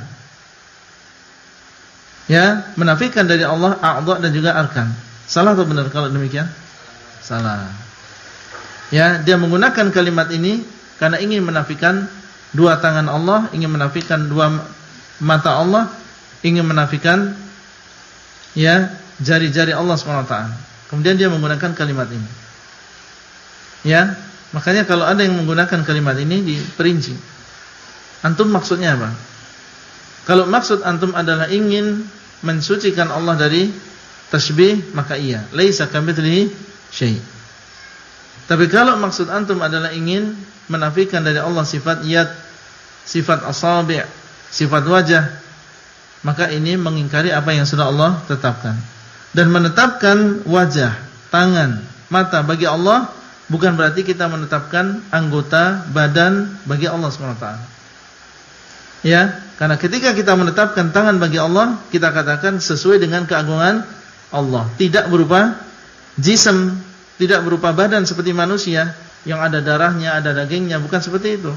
Ya, menafikan dari Allah a'dha dan juga arkan. Salah atau benar kalau demikian? Salah. Ya, dia menggunakan kalimat ini karena ingin menafikan dua tangan Allah, ingin menafikan dua mata Allah, ingin menafikan ya jari-jari Allah SWT. Kemudian dia menggunakan kalimat ini. Ya, makanya kalau ada yang menggunakan kalimat ini diperinci. Antum maksudnya apa? Kalau maksud antum adalah ingin mensucikan Allah dari tasbih, maka iya, laisa kamitslihi syai'. Tapi kalau maksud antum adalah ingin menafikan dari Allah sifat yad, sifat asabi', sifat wajah, maka ini mengingkari apa yang sudah Allah tetapkan. Dan menetapkan wajah, tangan, mata bagi Allah bukan berarti kita menetapkan anggota badan bagi Allah SWT. Ya, karena ketika kita menetapkan tangan bagi Allah, kita katakan sesuai dengan keagungan Allah, tidak berupa jism, tidak berupa badan seperti manusia yang ada darahnya, ada dagingnya, bukan seperti itu.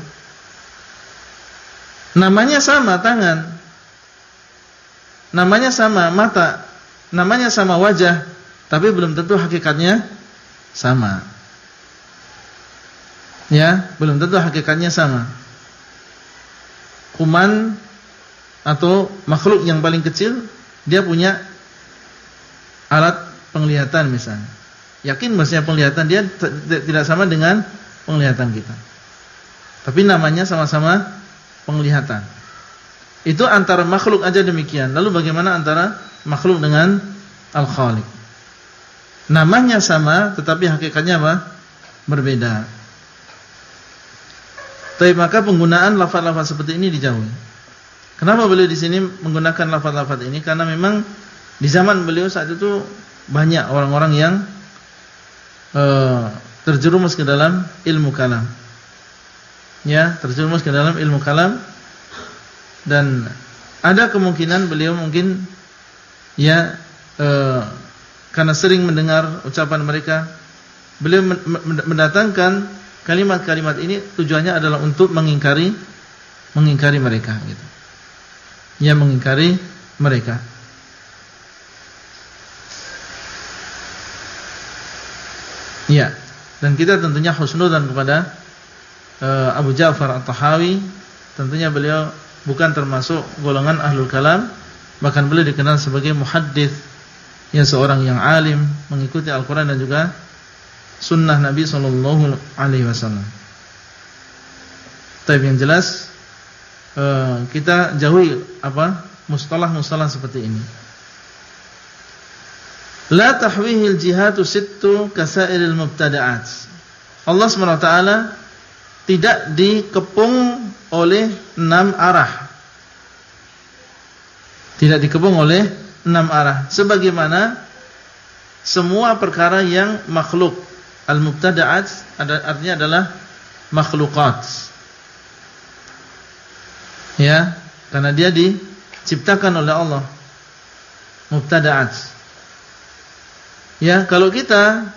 Namanya sama tangan, namanya sama mata, namanya sama wajah, tapi belum tentu hakikatnya sama. Ya, belum tentu hakikatnya sama. Kuman atau makhluk yang paling kecil, dia punya alat penglihatan misalnya. Yakin maksudnya penglihatan dia tidak sama dengan penglihatan kita. Tapi namanya sama-sama penglihatan. Itu antara makhluk aja demikian. Lalu bagaimana antara makhluk dengan Al-Khaliq? Namanya sama tetapi hakikatnya apa? Berbeda. Tapi maka penggunaan lafaz-lafaz seperti ini dijauhi. Kenapa beliau di sini menggunakan lafaz-lafaz ini? Karena memang di zaman beliau saat itu banyak orang-orang yang terjerumus ke dalam ilmu kalam. Ya, terjerumus ke dalam ilmu kalam, dan ada kemungkinan beliau mungkin ya karena sering mendengar ucapan mereka, beliau mendatangkan kalimat-kalimat ini tujuannya adalah untuk mengingkari mereka gitu. Ya, mengingkari mereka. Ya, dan kita tentunya husnudzan kepada Abu Ja'far At-Tahawi. Tentunya beliau bukan termasuk golongan ahlul kalam, bahkan beliau dikenal sebagai muhaddits, ya, seorang yang alim, mengikuti Al-Quran dan juga sunnah Nabi sallallahu alaihi wasallam. Tapi yang jelas kita jauhi mustalah-mustalah seperti ini. La tahwihil jihatu sittu kasairil mubtada'at. Allah SWT tidak dikepung oleh 6 arah. Tidak dikepung oleh 6 arah, sebagaimana semua perkara yang makhluk. Al-mubtada'at artinya adalah makhlukat. Ya, karena dia diciptakan oleh Allah. Mubtada'at. Ya, kalau kita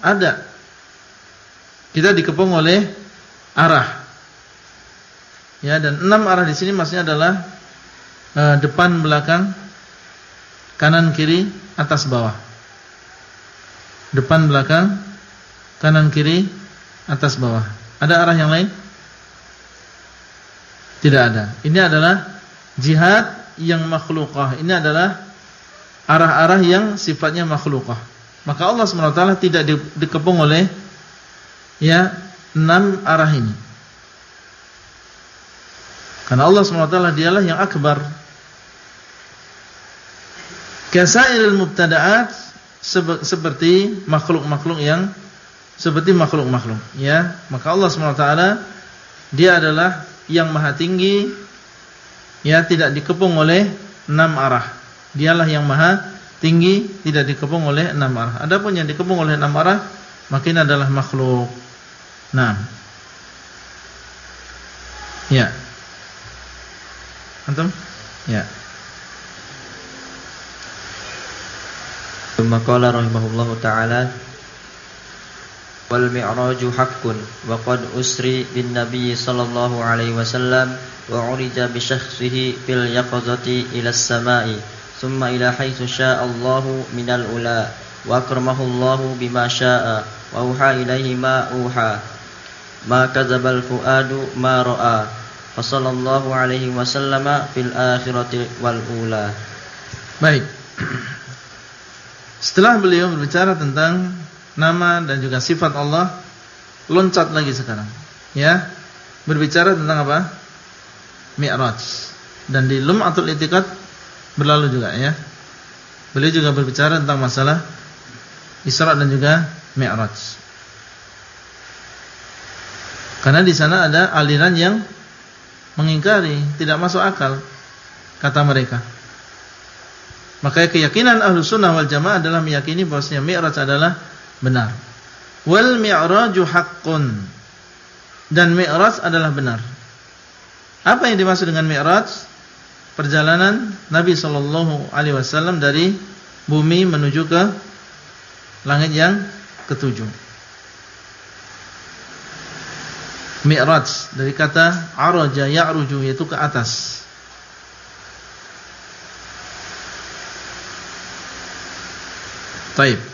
dikepung oleh arah. Ya, dan 6 arah di sini maksudnya adalah depan, belakang, kanan, kiri, atas, bawah. Depan, belakang, kanan, kiri, atas, bawah. Ada arah yang lain? Tidak ada. Ini adalah jihad yang makhlukah. Ini adalah arah-arah yang sifatnya makhlukah. Maka Allah SWT tidak dikepung oleh 6 arah ini. Karena Allah SWT dialah yang akbar. Kasairil mubtada'at, seperti makhluk-makhluk yang seperti makhluk-makhluk, ya. Maka Allah SWT dia adalah yang maha tinggi, ya, tidak dikepung oleh 6 arah. Dialah yang maha tinggi, tidak dikepung oleh 6 arah. Adapun yang dikepung oleh 6 arah, maka ini adalah makhluk. Nah, ya. Antum? Ya. ثم قال رحمه الله تعالى والمعراج حق وقد أسري بالنبي صلى الله عليه وسلم وعرج بشخصه في اليقظة إلى السماء ثم إلى حيث شاء الله من الأولى وأكرمه الله بما شاء وأوحى إليه ما أوحى ما كذب الفؤاد ما رأى فصلى الله عليه وسلم في الآخرة والأولى. Baik. Setelah beliau berbicara tentang nama dan juga sifat Allah, loncat lagi sekarang, ya, berbicara tentang apa? Mi'raj. Dan di Lum'atul I'tiqad berlalu juga, ya. Beliau juga berbicara tentang masalah Isra dan juga Mi'raj. Karena di sana ada aliran yang mengingkari, tidak masuk akal kata mereka. Maka keyakinan Ahlus Sunnah wal Jamaah adalah meyakini bahwasanya Mi'raj adalah benar. Wal mi'raju haqqun. Dan Mi'raj adalah benar. Apa yang dimaksud dengan Mi'raj? Perjalanan Nabi sallallahu alaihi wasallam dari bumi menuju ke langit yang ketujuh. Mi'raj dari kata araja ya'ruju, yaitu ke atas. Baik.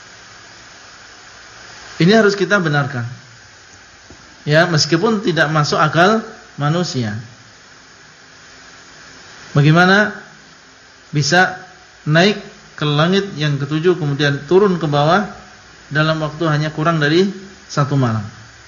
Ini harus kita benarkan. Ya, meskipun tidak masuk akal manusia. Bagaimana bisa naik ke langit yang ketujuh kemudian turun ke bawah dalam waktu hanya kurang dari 1 malam?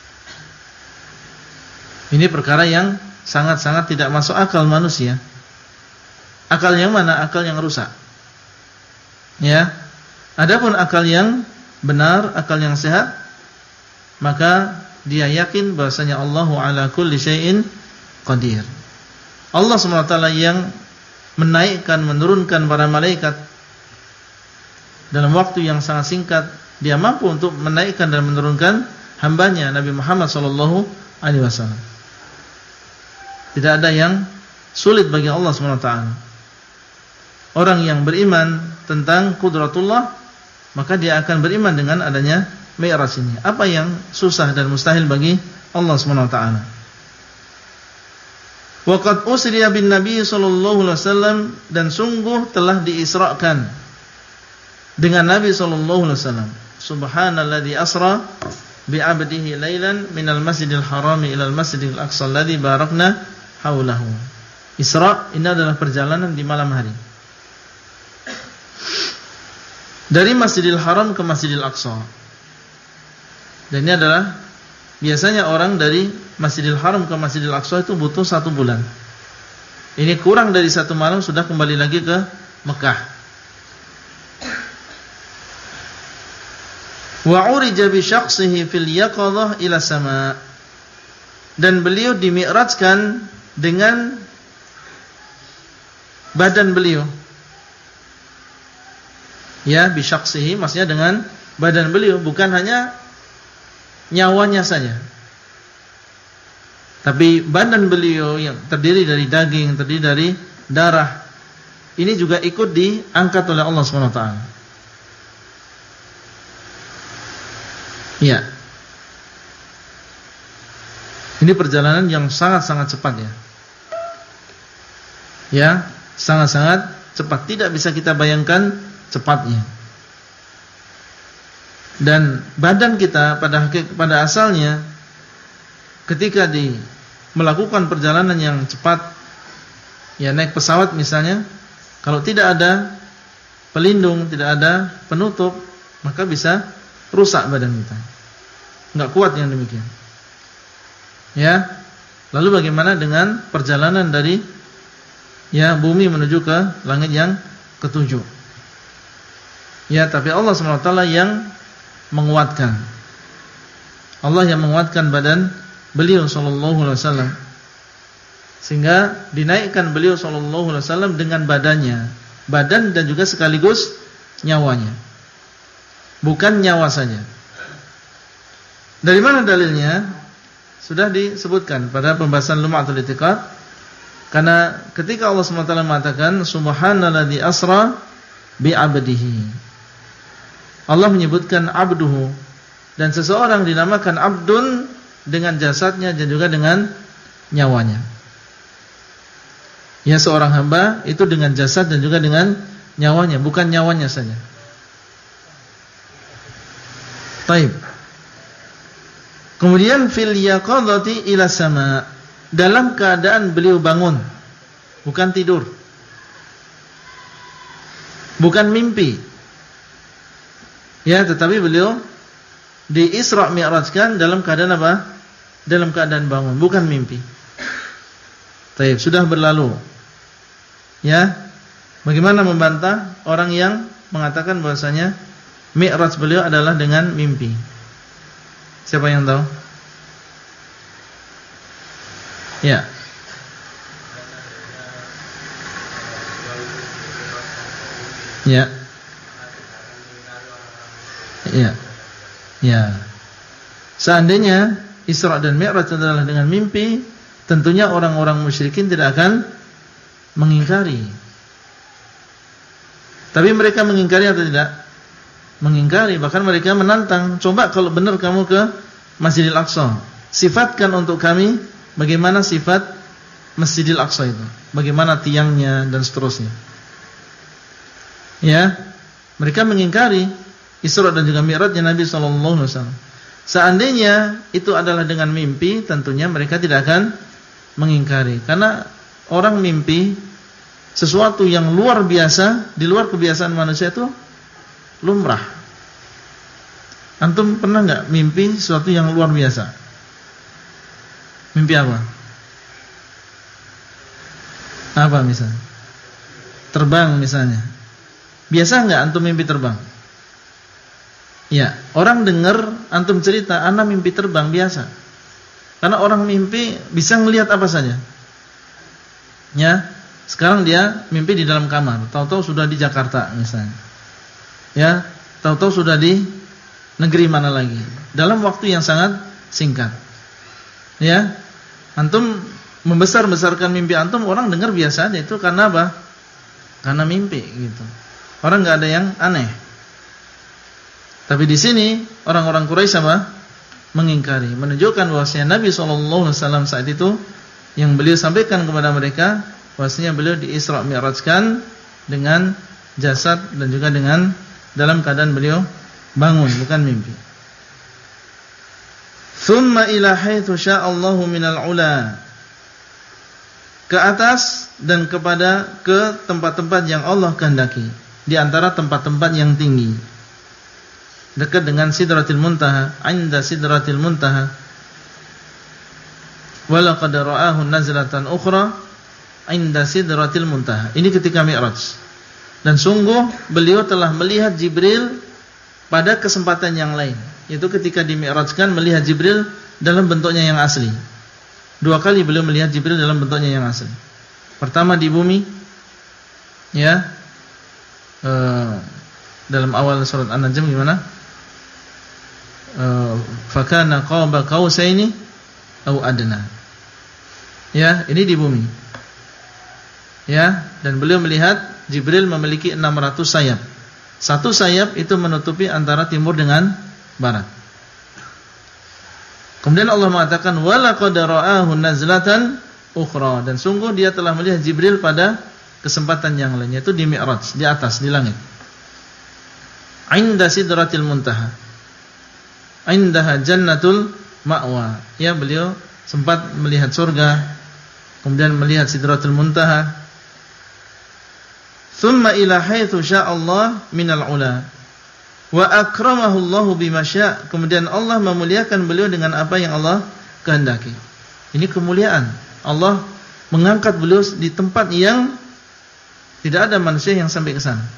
Ini perkara yang sangat-sangat tidak masuk akal manusia. Akal yang mana? Akal yang rusak. Ya. Adapun akal yang benar, akal yang sehat, maka dia yakin bahwasanya Allahu ala kulli syai'in qadir. Allah SWT yang menaikkan, menurunkan para malaikat dalam waktu yang sangat singkat. Dia mampu untuk menaikkan dan menurunkan hambanya Nabi Muhammad SAW. Tidak ada yang sulit bagi Allah SWT. Orang yang beriman tentang qudratullah, maka dia akan beriman dengan adanya Mi'raj ini. Apa yang susah dan mustahil bagi Allah SWT? Waqad usriya bin Nabi sallallahu alaihi wasallam, dan sungguh telah diisrakan dengan Nabi sallallahu alaihi wasallam. Subhanalladzi asra bi 'abdihi lailan minal masjidil harami ilal masjidil aqsa alladzi barakna haulahu. Isra ini adalah perjalanan di malam hari, dari Masjidil Haram ke Masjidil Aqsa. Dan ini adalah biasanya orang dari Masjidil Haram ke Masjidil Aqsa itu butuh 1 bulan. Ini kurang dari 1 malam sudah kembali lagi ke Mekah. Wa urija bi syakhsihi fil yaqadhah ila sama. Dan beliau dimi'rajkan dengan badan beliau. Ya, bi syakhsihi maksudnya dengan badan beliau, bukan hanya nyawanya saja, tapi badan beliau yang terdiri dari daging, terdiri dari darah, ini juga ikut diangkat oleh Allah SWT. Ya. Ini perjalanan yang sangat-sangat cepat, ya. Ya, sangat-sangat cepat, tidak bisa kita bayangkan cepatnya. Dan badan kita pada asalnya ketika melakukan perjalanan yang cepat, ya naik pesawat misalnya, kalau tidak ada pelindung, tidak ada penutup, maka bisa rusak badan kita. Enggak kuat yang demikian. Ya. Lalu bagaimana dengan perjalanan dari bumi menuju ke langit yang ketujuh? Ya, tapi Allah SWT yang menguatkan. Allah yang menguatkan badan beliau sallallahu alaihi wasallam, sehingga dinaikkan beliau sallallahu alaihi wasallam dengan badannya, badan dan juga sekaligus nyawanya. Bukan nyawa saja. Dari mana dalilnya? Sudah disebutkan pada pembahasan Lum'atul I'tiqad. Karena ketika Allah SWT mengatakan subhanalladzi asra bi 'abdihi, Allah menyebutkan abduhu, dan seseorang dinamakan abdun dengan jasadnya dan juga dengan nyawanya. Ya, seorang hamba itu dengan jasad dan juga dengan nyawanya, bukan nyawanya saja. Baik. Kemudian fil yaqadati ila sama, dalam keadaan beliau bangun, bukan tidur, bukan mimpi. Ya, tetapi beliau di Isra Mi'rajkan dalam keadaan apa? Dalam keadaan bangun, bukan mimpi. Baik, sudah berlalu. Ya, bagaimana membantah orang yang mengatakan bahwasanya Mi'raj beliau adalah dengan mimpi? Siapa yang tahu? Ya. Ya. Ya. Ya. Seandainya Isra dan Mi'raj adalah dengan mimpi, tentunya orang-orang musyrikin tidak akan mengingkari. Tapi mereka mengingkari atau tidak? Mengingkari, bahkan mereka menantang, coba kalau benar kamu ke Masjidil Aqsa, sifatkan untuk kami bagaimana sifat Masjidil Aqsa itu, bagaimana tiangnya dan seterusnya. Ya, mereka mengingkari Isra dan juga Mi'rajnya Nabi SAW. Seandainya itu adalah dengan mimpi, tentunya mereka tidak akan mengingkari, karena orang mimpi sesuatu yang luar biasa, di luar kebiasaan manusia itu lumrah. Antum pernah enggak mimpi sesuatu yang luar biasa? Mimpi apa? Apa misalnya? Terbang misalnya. Biasa enggak antum mimpi terbang? Ya, orang dengar antum cerita, ana mimpi terbang, biasa. Karena orang mimpi bisa melihat apa saja. Ya, sekarang dia mimpi di dalam kamar, tahu-tahu sudah di Jakarta misalnya. Ya, tahu-tahu sudah di negeri mana lagi, dalam waktu yang sangat singkat. Ya, antum membesar-besarkan mimpi antum, orang dengar biasa aja, itu karena apa? Karena mimpi gitu. Orang enggak ada yang aneh. Tapi di sini orang-orang Quraisy apa? Mengingkari, menunjukkan bahwasanya Nabi SAW saat itu yang beliau sampaikan kepada mereka, bahwasanya beliau di Isra Mi'rajkan dengan jasad dan juga dengan dalam keadaan beliau bangun, bukan mimpi. Thumma ila haitsu sya'allahu minal ula, ke atas dan ke tempat-tempat yang Allah kehendaki, di antara tempat-tempat yang tinggi, dekat dengan Sidratil Muntaha, 'inda Sidratil Muntaha. Wa laqad ra'ahu nazlatan ukhra 'inda Sidratil Muntaha. Ini ketika Mi'raj. Dan sungguh beliau telah melihat Jibril pada kesempatan yang lain, yaitu ketika di Mi'rajkan melihat Jibril dalam bentuknya yang asli. 2 kali beliau melihat Jibril dalam bentuknya yang asli. Pertama di bumi, ya, dalam awal surat An-Najm gimana? Fakana qaba qausaini au adna. Ya, ini di bumi. Ya, dan beliau melihat Jibril memiliki 600 sayap. Satu sayap itu menutupi antara timur dengan barat. Kemudian Allah mengatakan walaqad ra'ahu nazlatan ukhra, dan sungguh dia telah melihat Jibril pada kesempatan yang lain, yaitu di Mi'raj, di atas, di langit. 'Inda Sidratil Muntaha, 'indaha jannatul ma'wa. Ya, beliau sempat melihat surga, kemudian melihat Sidratul Muntaha. Thumma ila haitsu sya'allah minal ula wa akramahu Allahu bima syaa. Kemudian Allah memuliakan beliau dengan apa yang Allah kehendaki. Ini kemuliaan. Allah mengangkat beliau di tempat yang tidak ada manusia yang sampai ke sana.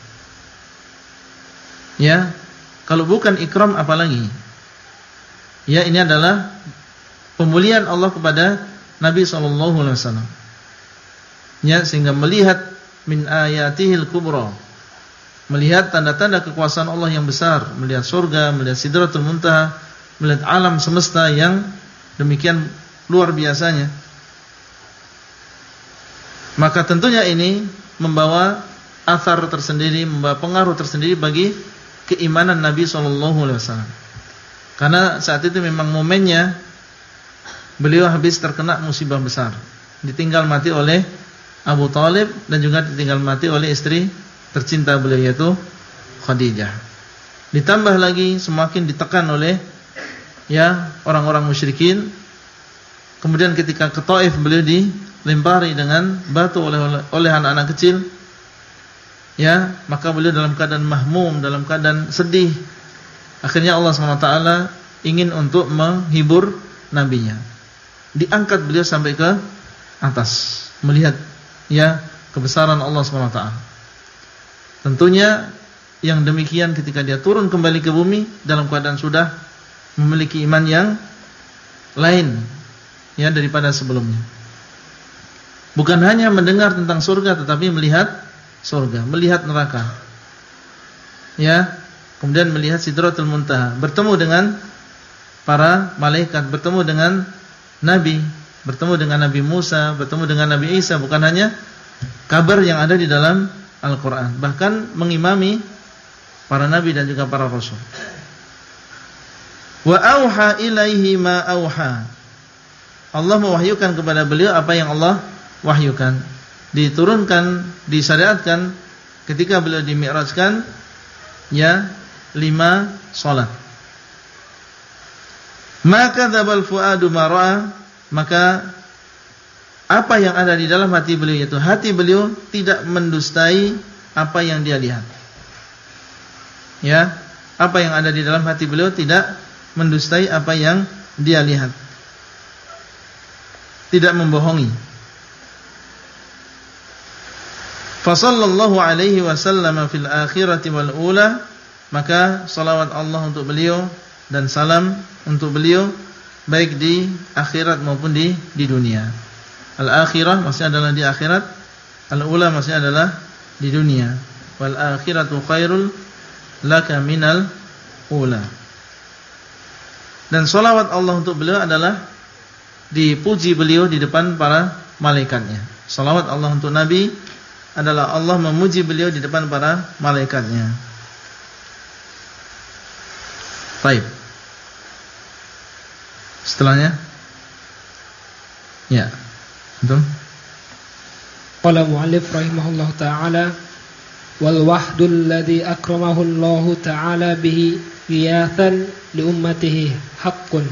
Ya, kalau bukan ikram apalagi. Ya, ini adalah pemuliaan Allah kepada Nabi SAW. Ya, sehingga melihat min ayatihil kubra, melihat tanda-tanda kekuasaan Allah yang besar, melihat surga, melihat Sidratul Muntaha, melihat alam semesta yang demikian luar biasanya. Maka tentunya ini membawa athar tersendiri, membawa pengaruh tersendiri bagi keimanan Nabi SAW. Karena saat itu memang momennya beliau habis terkena musibah besar, ditinggal mati oleh Abu Thalib dan juga ditinggal mati oleh istri tercinta beliau yaitu Khadijah. Ditambah lagi semakin ditekan oleh orang-orang musyrikin. Kemudian ketika ke Taif beliau dilempari dengan batu oleh anak-anak kecil. Maka beliau dalam keadaan mahmum, dalam keadaan sedih. Akhirnya Allah SWT ingin untuk menghibur nabinya. Diangkat beliau sampai ke atas, melihat kebesaran Allah SWT. Tentunya yang demikian ketika dia turun kembali ke bumi dalam keadaan sudah memiliki iman yang lain daripada sebelumnya. Bukan hanya mendengar tentang surga, tetapi melihat surga, melihat neraka. Kemudian melihat Sidratul Muntaha, bertemu dengan para malaikat, bertemu dengan nabi, bertemu dengan Nabi Musa, bertemu dengan Nabi Isa. Bukan hanya kabar yang ada di dalam Al-Quran, bahkan mengimami para nabi dan juga para rasul. Wa auha ilaihi ma auha. Allah mewahyukan kepada beliau apa yang Allah wahyukan. Diturunkan, disyariatkan ketika beliau dimi'rajkan 5 salat. Maka dzabal fuadu ma ra'a, maka apa yang ada di dalam hati beliau, yaitu hati beliau tidak mendustai apa yang dia lihat. Apa yang ada di dalam hati beliau tidak mendustai apa yang dia lihat, tidak membohongi. Fa sallallahu alaihi wasallam fil akhirati wal ula, maka salawat Allah untuk beliau dan salam untuk beliau baik di akhirat maupun di dunia. Al-akhirah maksudnya adalah di akhirat, al-ula maksudnya adalah di dunia. Wal akhiratu khairul laka minal ula. Dan salawat Allah untuk beliau adalah dipuji beliau di depan para malaikatnya. Salawat Allah untuk Nabi adalah Allah memuji beliau di depan para malaikatnya. Baik. Setelahnya betul. Qala mu'allif rahimahullah ta'ala wal wahdul ladzi akramahu Allah ta'ala bihi qiyathan li ummatihi haqqun.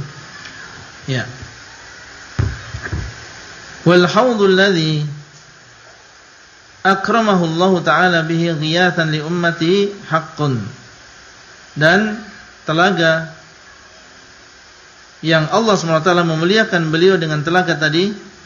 Wal haudul ladzi akramahu Allah ta'ala bihi ghiyathan li ummati haqqun. Dan telaga yang Allah SWT memuliakan beliau dengan telaga tadi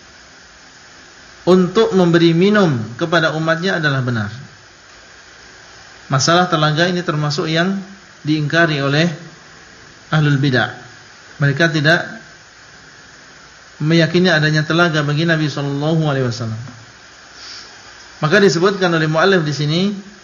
untuk memberi minum kepada umatnya adalah benar. Masalah telaga ini termasuk yang diingkari oleh ahlul bid'ah. Mereka tidak meyakini adanya telaga bagi Nabi SAW. Maka disebutkan oleh mu'allif di sini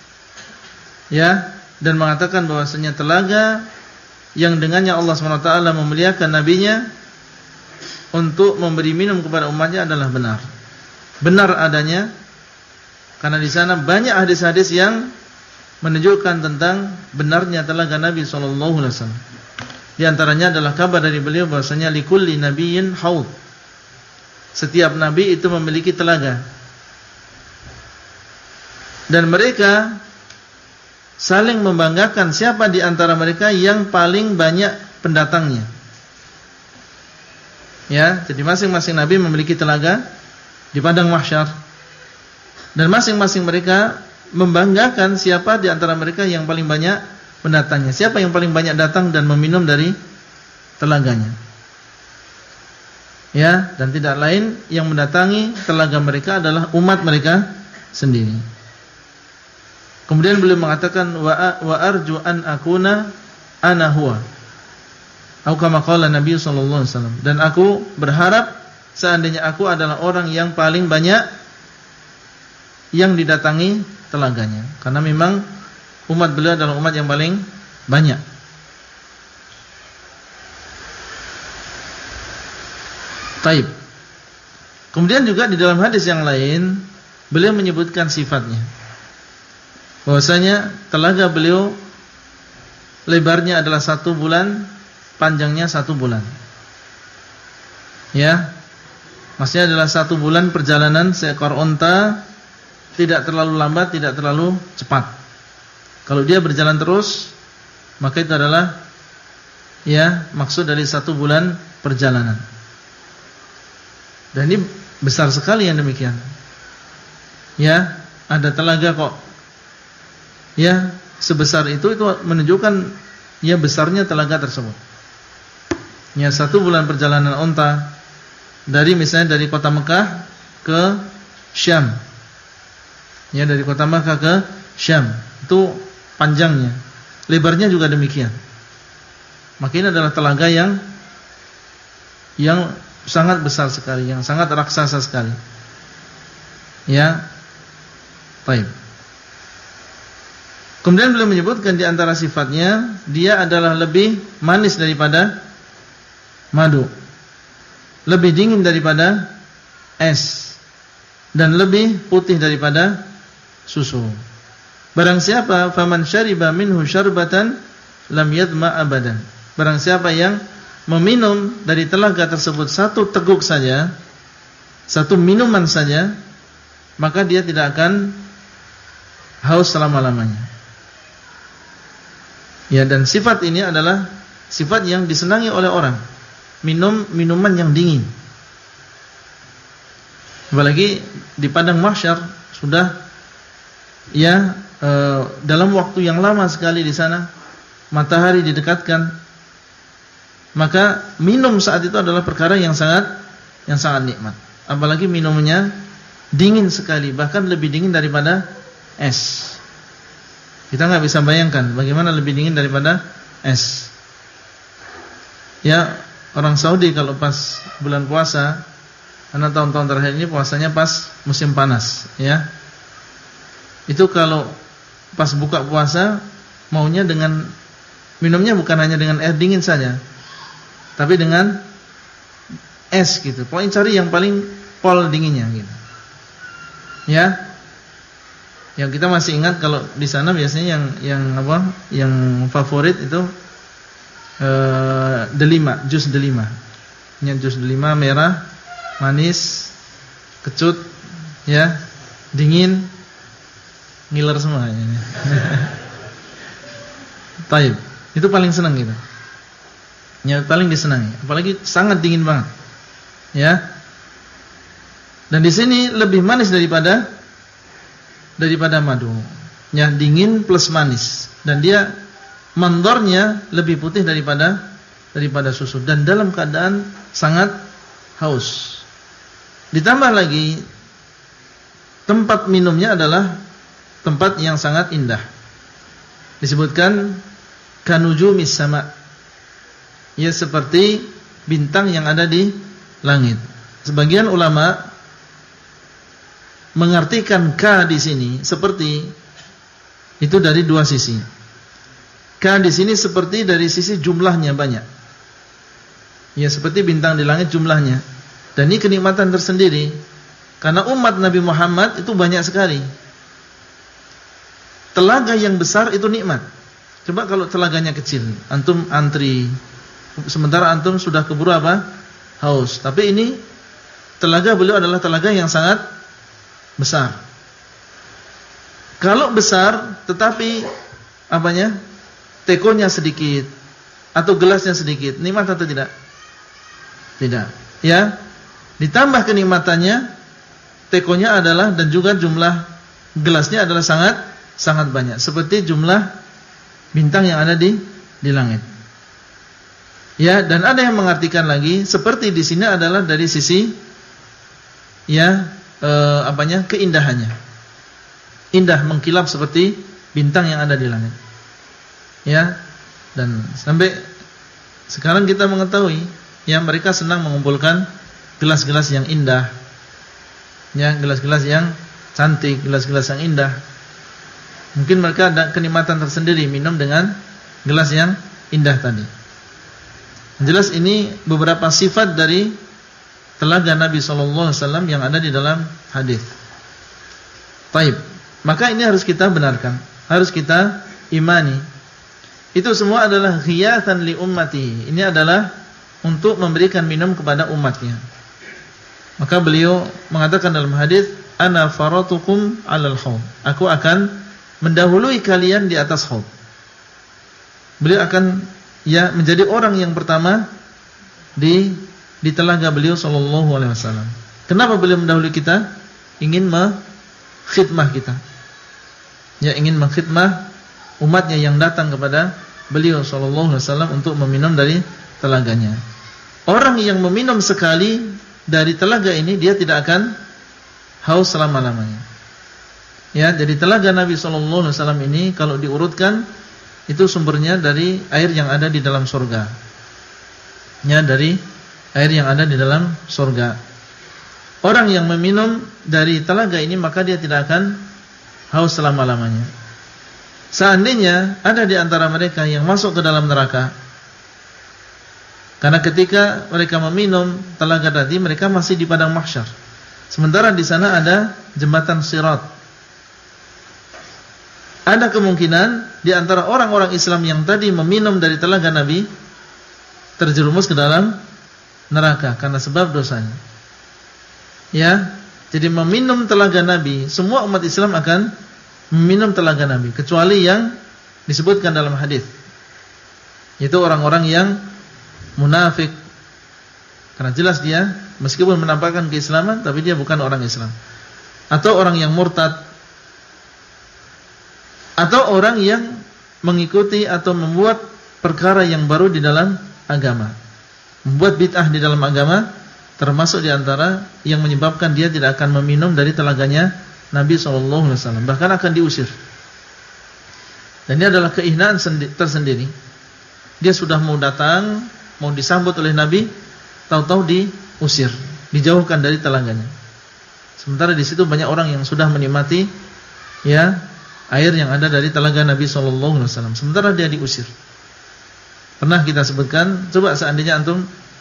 dan mengatakan bahwasanya telaga yang dengannya Allah SWT memuliakan nabinya untuk memberi minum kepada umatnya adalah benar. Benar adanya karena di sana banyak hadis-hadis yang menunjukkan tentang benarnya telaga Nabi SAW. Di antaranya adalah kabar dari beliau bahwasanya likulli nabiyyin haud. Setiap nabi itu memiliki telaga. Dan mereka saling membanggakan siapa di antara mereka yang paling banyak pendatangnya. Jadi masing-masing nabi memiliki telaga di padang mahsyar. Dan masing-masing mereka membanggakan siapa di antara mereka yang paling banyak pendatangnya. Siapa yang paling banyak datang dan meminum dari telaganya. Dan tidak lain yang mendatangi telaga mereka adalah umat mereka sendiri. Kemudian beliau mengatakan wa arju an akuna ana huwa. Atau kama qala Nabi sallallahu alaihi wasallam, dan aku berharap seandainya aku adalah orang yang paling banyak yang didatangi telaganya. Karena memang umat beliau adalah umat yang paling banyak. Taib. Kemudian juga di dalam hadis yang lain beliau menyebutkan sifatnya. Bahwasanya telaga beliau lebarnya adalah 1 bulan, panjangnya 1 bulan. Ya. Maksudnya adalah 1 bulan perjalanan seekor unta, tidak terlalu lambat, tidak terlalu cepat. Kalau dia berjalan terus, maka itu adalah ya maksud dari 1 bulan perjalanan. Dan ini besar sekali yang demikian. Ya, ada telaga kok. Ya, sebesar itu menunjukkan ya besarnya telaga tersebut. Ya, 1 bulan perjalanan unta dari misalnya dari kota Mekah ke Syam. Ya, dari kota Mekah ke Syam. Itu panjangnya. Lebarnya juga demikian. Maka ini adalah telaga yang sangat besar sekali, yang sangat raksasa sekali. Ya. Baik. Kemudian beliau menyebutkan di antara sifatnya, dia adalah lebih manis daripada madu, lebih dingin daripada es, dan lebih putih daripada susu. Barang siapa faman syariba minhu syarbatan lam yadma abadan. Barang siapa yang meminum dari telaga tersebut 1 teguk saja, 1 minuman saja, maka dia tidak akan haus selama-lamanya. Ya, dan sifat ini adalah sifat yang disenangi oleh orang. Minum minuman yang dingin. Apalagi di padang mahsyar sudah ya dalam waktu yang lama sekali di sana, matahari didekatkan, maka minum saat itu adalah perkara yang sangat nikmat. Apalagi minumnya dingin sekali, bahkan lebih dingin daripada es. Kita nggak bisa bayangkan bagaimana lebih dingin daripada es. Ya, orang Saudi kalau pas bulan puasa, karena tahun-tahun terakhir ini puasanya pas musim panas, ya. Itu kalau pas buka puasa maunya dengan minumnya bukan hanya dengan air dingin saja, tapi dengan es gitu. Pokoknya cari yang paling pol dinginnya gitu. Ya. Yang kita masih ingat kalau di sana biasanya yang favorit itu delima, jus delima. Ini jus delima merah, manis, kecut, ya, dingin, ngiler semua ini. Taib. Itu paling senang gitu. Ya, paling disenangi, apalagi sangat dingin banget. Ya. Dan di sini lebih manis daripada madu. Ya, dingin plus manis. Dan dia mandornya lebih putih daripada susu, dan dalam keadaan sangat haus. Ditambah lagi tempat minumnya adalah tempat yang sangat indah. Disebutkan kanujumis sama. Ya, seperti bintang yang ada di langit. Sebagian ulama mengartikan ka di sini seperti itu dari 2 sisi. Ka di sini seperti dari sisi jumlahnya banyak. Ya, seperti bintang di langit jumlahnya. Dan ini kenikmatan tersendiri karena umat Nabi Muhammad itu banyak sekali. Telaga yang besar itu nikmat. Coba kalau telaganya kecil, antum antri, sementara antum sudah keburu apa? Haus. Tapi ini telaga beliau adalah telaga yang sangat besar. Kalau besar tetapi apanya? Tekonya sedikit atau gelasnya sedikit, nikmat atau tidak? Tidak. Ya. Ditambah kenikmatannya, tekonya adalah dan juga jumlah gelasnya adalah sangat banyak, seperti jumlah bintang yang ada di langit. Ya, dan ada yang mengartikan lagi seperti di sini adalah dari sisi ya keindahannya. Indah mengkilap seperti bintang yang ada di langit. Ya. Dan sampai sekarang kita mengetahui ya mereka senang mengumpulkan gelas-gelas yang indah. Ya, gelas-gelas yang cantik, gelas-gelas yang indah. Mungkin mereka ada kenikmatan tersendiri minum dengan gelas yang indah tadi. Jelas ini beberapa sifat dari telaga Nabi SAW yang ada di dalam hadis. Taib. Maka ini harus kita benarkan, harus kita imani. Itu semua adalah ghiyathan li ummati. Ini adalah untuk memberikan minum kepada umatnya. Maka beliau mengatakan dalam hadis, ana faratukum 'alal haud. Aku akan mendahului kalian di atas haud. Beliau akan menjadi orang yang pertama di telaga beliau sallallahu alaihi wasallam. Kenapa beliau mendahului kita? Ingin khidmah kita. Ingin mengkhidmah umatnya yang datang kepada beliau sallallahu alaihi wasallam untuk meminum dari telaganya. Orang yang meminum sekali dari telaga ini, dia tidak akan haus selama-lamanya. Jadi telaga Nabi sallallahu alaihi wasallam ini kalau diurutkan itu sumbernya dari air yang ada di dalam surga. Dari air yang ada di dalam surga. Orang yang meminum dari telaga ini maka dia tidak akan haus selama-lamanya. Seandainya ada di antara mereka yang masuk ke dalam neraka, karena ketika mereka meminum telaga tadi, mereka masih di padang mahsyar. Sementara di sana ada jembatan Sirat. Ada kemungkinan di antara orang-orang Islam yang tadi meminum dari telaga Nabi terjerumus ke dalam neraka karena sebab dosanya. Jadi meminum telaga Nabi, semua umat Islam akan meminum telaga Nabi, kecuali yang disebutkan dalam hadis, yaitu orang-orang yang munafik. Karena jelas dia meskipun menampakkan keislaman, tapi dia bukan orang Islam. Atau orang yang murtad, atau orang yang mengikuti atau membuat perkara yang baru di dalam agama, membuat bid'ah di dalam agama, termasuk di antara yang menyebabkan dia tidak akan meminum dari telaganya Nabi SAW. Bahkan akan diusir. Dan ini adalah kehinaan tersendiri. Dia sudah mau datang, mau disambut oleh Nabi, tahu-tahu diusir, dijauhkan dari telaganya. Sementara di situ banyak orang yang sudah menikmati air yang ada dari telaga Nabi SAW. Sementara dia diusir. Pernah kita sebutkan, coba seandainya antum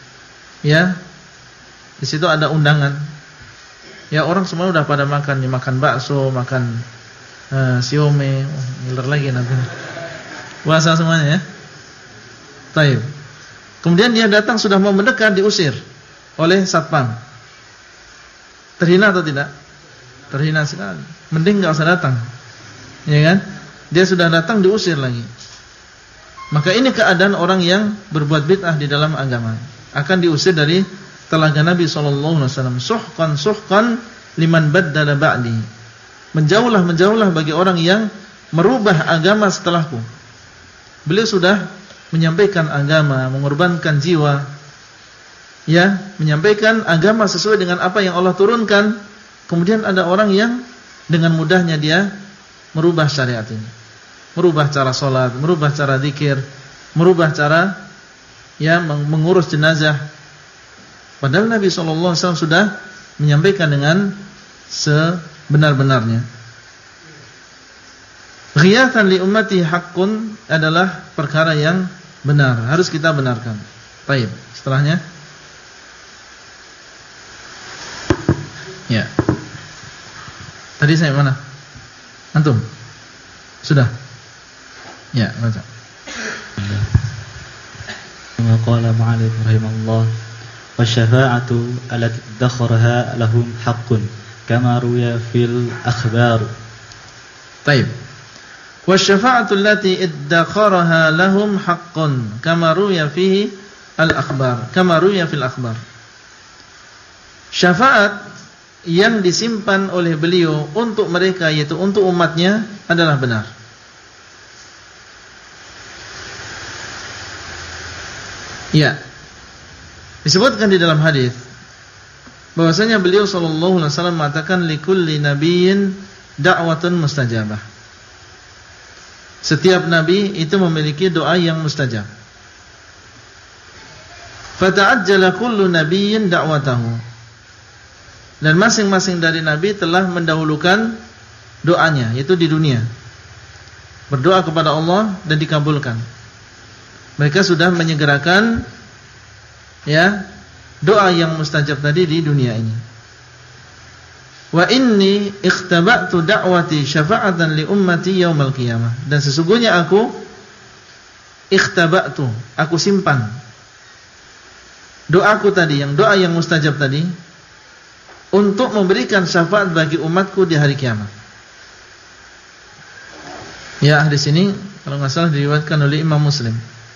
di situ ada undangan. Orang semua udah pada makan, makan bakso, makan siomay, ngiler lagi nanti. Puasa semuanya Taib. Kemudian dia datang sudah mau mendekat, diusir oleh satpam. Terhina atau tidak? Terhina sekali. Mending enggak usah datang. Dia sudah datang diusir lagi. Maka ini keadaan orang yang berbuat bid'ah di dalam agama, akan diusir dari telaga Nabi SAW. Suhqan liman baddala ba'di. Menjauhlah bagi orang yang merubah agama setelahku. Beliau sudah menyampaikan agama, mengorbankan jiwa, menyampaikan agama sesuai dengan apa yang Allah turunkan. Kemudian ada orang yang dengan mudahnya dia merubah syariat ini, merubah cara sholat, merubah cara zikir, merubah cara mengurus jenazah. Padahal Nabi SAW sudah menyampaikan dengan sebenar-benarnya. Ghiyathan li ummati haqqun adalah perkara yang benar, harus kita benarkan. Baik, setelahnya tadi saya mana? Antum? Sudah? Baca. Qala ma'alif rahimahullah, wasyafa'atu allati dakharaha lahum haqqun kama ruya fil akhbar. Baik. Wasyafa'atu allati iddakharaha lahum haqqun kama ruya fihi al-akhbar, kama ruya fil akhbar. Syafaat yang disimpan oleh beliau untuk mereka, yaitu untuk umatnya, adalah benar. Disebutkan di dalam hadis bahwasanya beliau sallallahu alaihi wasallam mengatakan likulli nabiyyin da'watun mustajabah. Setiap nabi itu memiliki doa yang mustajab. Fata'ajjala kullu nabiyyin da'watahu. Dan masing-masing dari nabi telah mendahulukan doanya, yaitu di dunia. Berdoa kepada Allah dan dikabulkan. Mereka sudah menyegerakan doa yang mustajab tadi di dunia ini. Wa inni ikhtaba'tu da'wati syafa'atan li ummati yaumal qiyamah. Dan sesungguhnya aku ikhtaba'tu, aku simpan doaku tadi, yang doa yang mustajab tadi, untuk memberikan syafaat bagi umatku di hari kiamat. Ya, di sini kalau enggak salah diriwayatkan oleh Imam Muslim.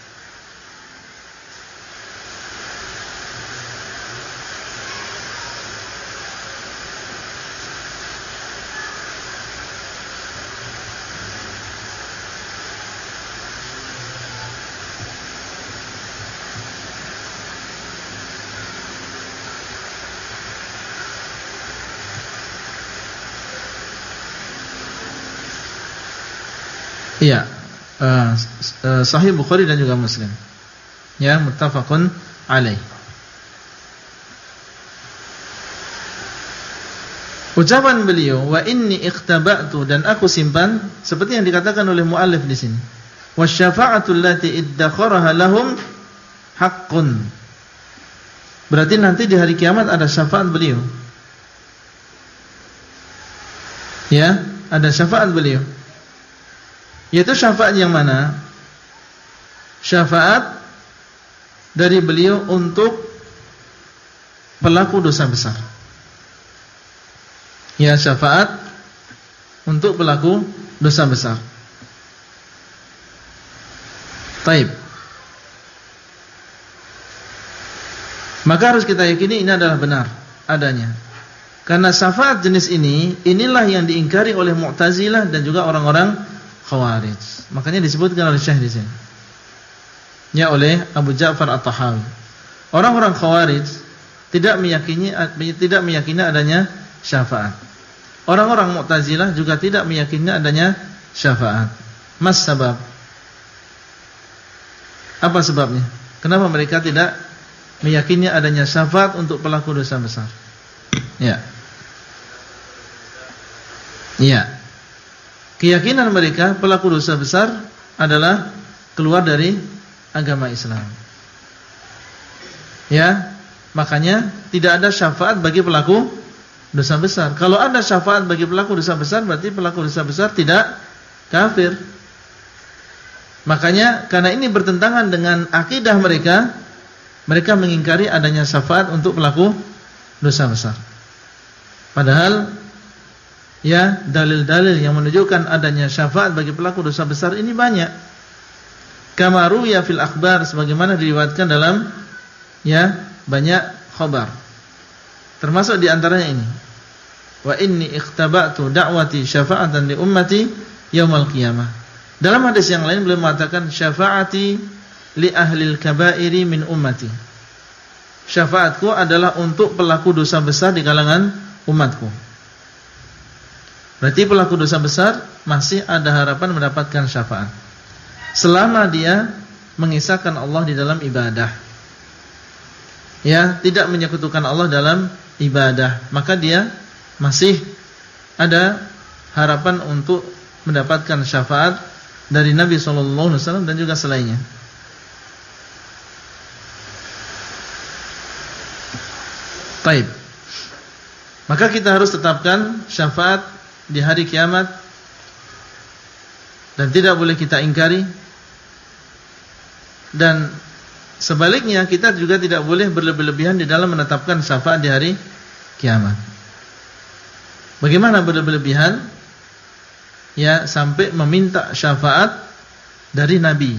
Iya, Sahih Bukhari dan juga Muslim. Ya, muttafaqun alaih. Ucapan beliau, wa inni ikhtaba'tu, dan aku simpan, seperti yang dikatakan oleh muallif di sini. Wasyafa'atu allati iddakharaha lahum haqqun. Berarti nanti di hari kiamat ada syafaat beliau. Ya, ada syafaat beliau. Yaitu syafaat yang mana? Syafaat dari beliau untuk pelaku dosa besar. Ya, syafaat untuk pelaku dosa besar. Taib. Maka harus kita yakini ini adalah benar adanya. Karena syafaat jenis ini, inilah yang diingkari oleh Mu'tazilah dan juga orang-orang Khawarij. Makanya disebutkan oleh Syekh di sini. Ya, oleh Abu Ja'far At-Tahawi. Orang-orang Khawarij tidak meyakini adanya syafaat. Orang-orang Mu'tazilah juga tidak meyakini adanya syafaat. Mas sabab? Apa sebabnya? Kenapa mereka tidak meyakini adanya syafaat untuk pelaku dosa besar? Ya. Ya. Keyakinan mereka pelaku dosa besar adalah keluar dari agama Islam. Ya, makanya tidak ada syafaat bagi pelaku dosa besar. Kalau ada syafaat bagi pelaku dosa besar, berarti pelaku dosa besar tidak kafir. Makanya karena ini bertentangan dengan akidah mereka, mereka mengingkari adanya syafaat untuk pelaku dosa besar. Padahal ya, dalil-dalil yang menunjukkan adanya syafaat bagi pelaku dosa besar ini banyak. Kama ruya fil akhbar, sebagaimana diriwayatkan dalam ya banyak khabar. Termasuk di antaranya ini. Wa inni ikhtaba'tu da'wati syafa'atan li ummati yaumal qiyamah. Dalam hadis yang lain beliau mengatakan syafa'ati li ahlil kaba'iri min ummati. Syafaatku adalah untuk pelaku dosa besar di kalangan umatku. Berarti pelaku dosa besar masih ada harapan mendapatkan syafaat selama dia mengisahkan Allah di dalam ibadah. Ya, tidak menyekutukan Allah dalam ibadah, maka dia masih ada harapan untuk mendapatkan syafaat dari Nabi SAW dan juga selainnya. Baik. Maka kita harus tetapkan syafaat di hari kiamat dan tidak boleh kita ingkari, dan sebaliknya kita juga tidak boleh berlebih-lebihan di dalam menetapkan syafaat di hari kiamat. Bagaimana berlebih-lebihan? Ya, sampai meminta syafaat dari Nabi.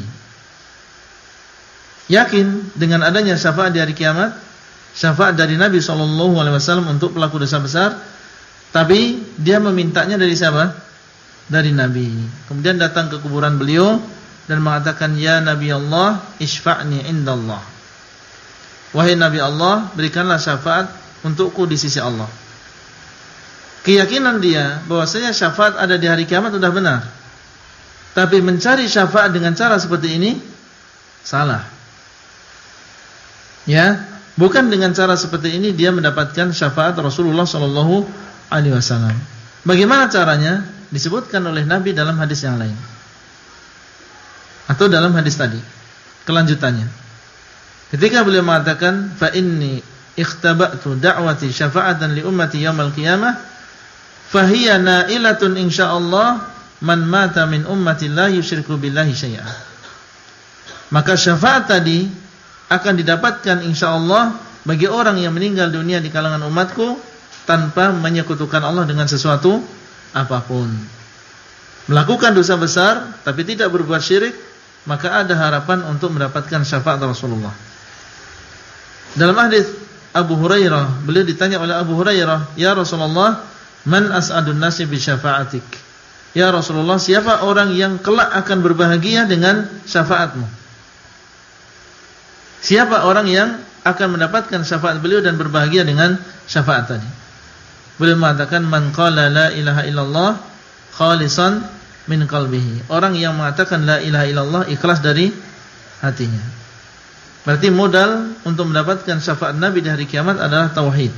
Yakin dengan adanya syafaat di hari kiamat, syafaat dari Nabi SAW untuk pelaku dosa besar, tapi dia memintanya dari siapa? Dari Nabi. Kemudian datang ke kuburan beliau dan mengatakan, ya Nabi Allah, isfa'ni indallah. Wahai Nabi Allah, berikanlah syafaat untukku di sisi Allah. Keyakinan dia bahwasanya syafaat ada di hari kiamat sudah benar. Tapi mencari syafaat dengan cara seperti ini salah. Ya, bukan dengan cara seperti ini dia mendapatkan syafaat Rasulullah SAW. Bagaimana caranya? Disebutkan oleh Nabi dalam hadis yang lain, atau dalam hadis tadi kelanjutannya. Ketika beliau mengatakan, fa inni ikhtaba'tu da'wati syafa'atan li ummati yaumal qiyamah fahiya nailatun insyaallah man mata min ummati la yusyriku billahi syai'a. Maka syafaat tadi akan didapatkan insyaallah bagi orang yang meninggal dunia di kalangan umatku tanpa menyekutukan Allah dengan sesuatu apapun. Melakukan dosa besar tapi tidak berbuat syirik, maka ada harapan untuk mendapatkan syafaat Rasulullah. Dalam hadis Abu Hurairah, beliau ditanya oleh Abu Hurairah, "Ya Rasulullah, man as'adun nasi bi syafa'atik?" Ya Rasulullah, siapa orang yang kelak akan berbahagia dengan syafaatmu? Siapa orang yang akan mendapatkan syafaat beliau dan berbahagia dengan syafaat tadi? Beliau mengatakan, "Man qala la ilaha illallah khalisan min qalbihi." Orang yang mengatakan la ilaha illallah ikhlas dari hatinya. Berarti modal untuk mendapatkan syafaat Nabi di hari kiamat adalah tauhid.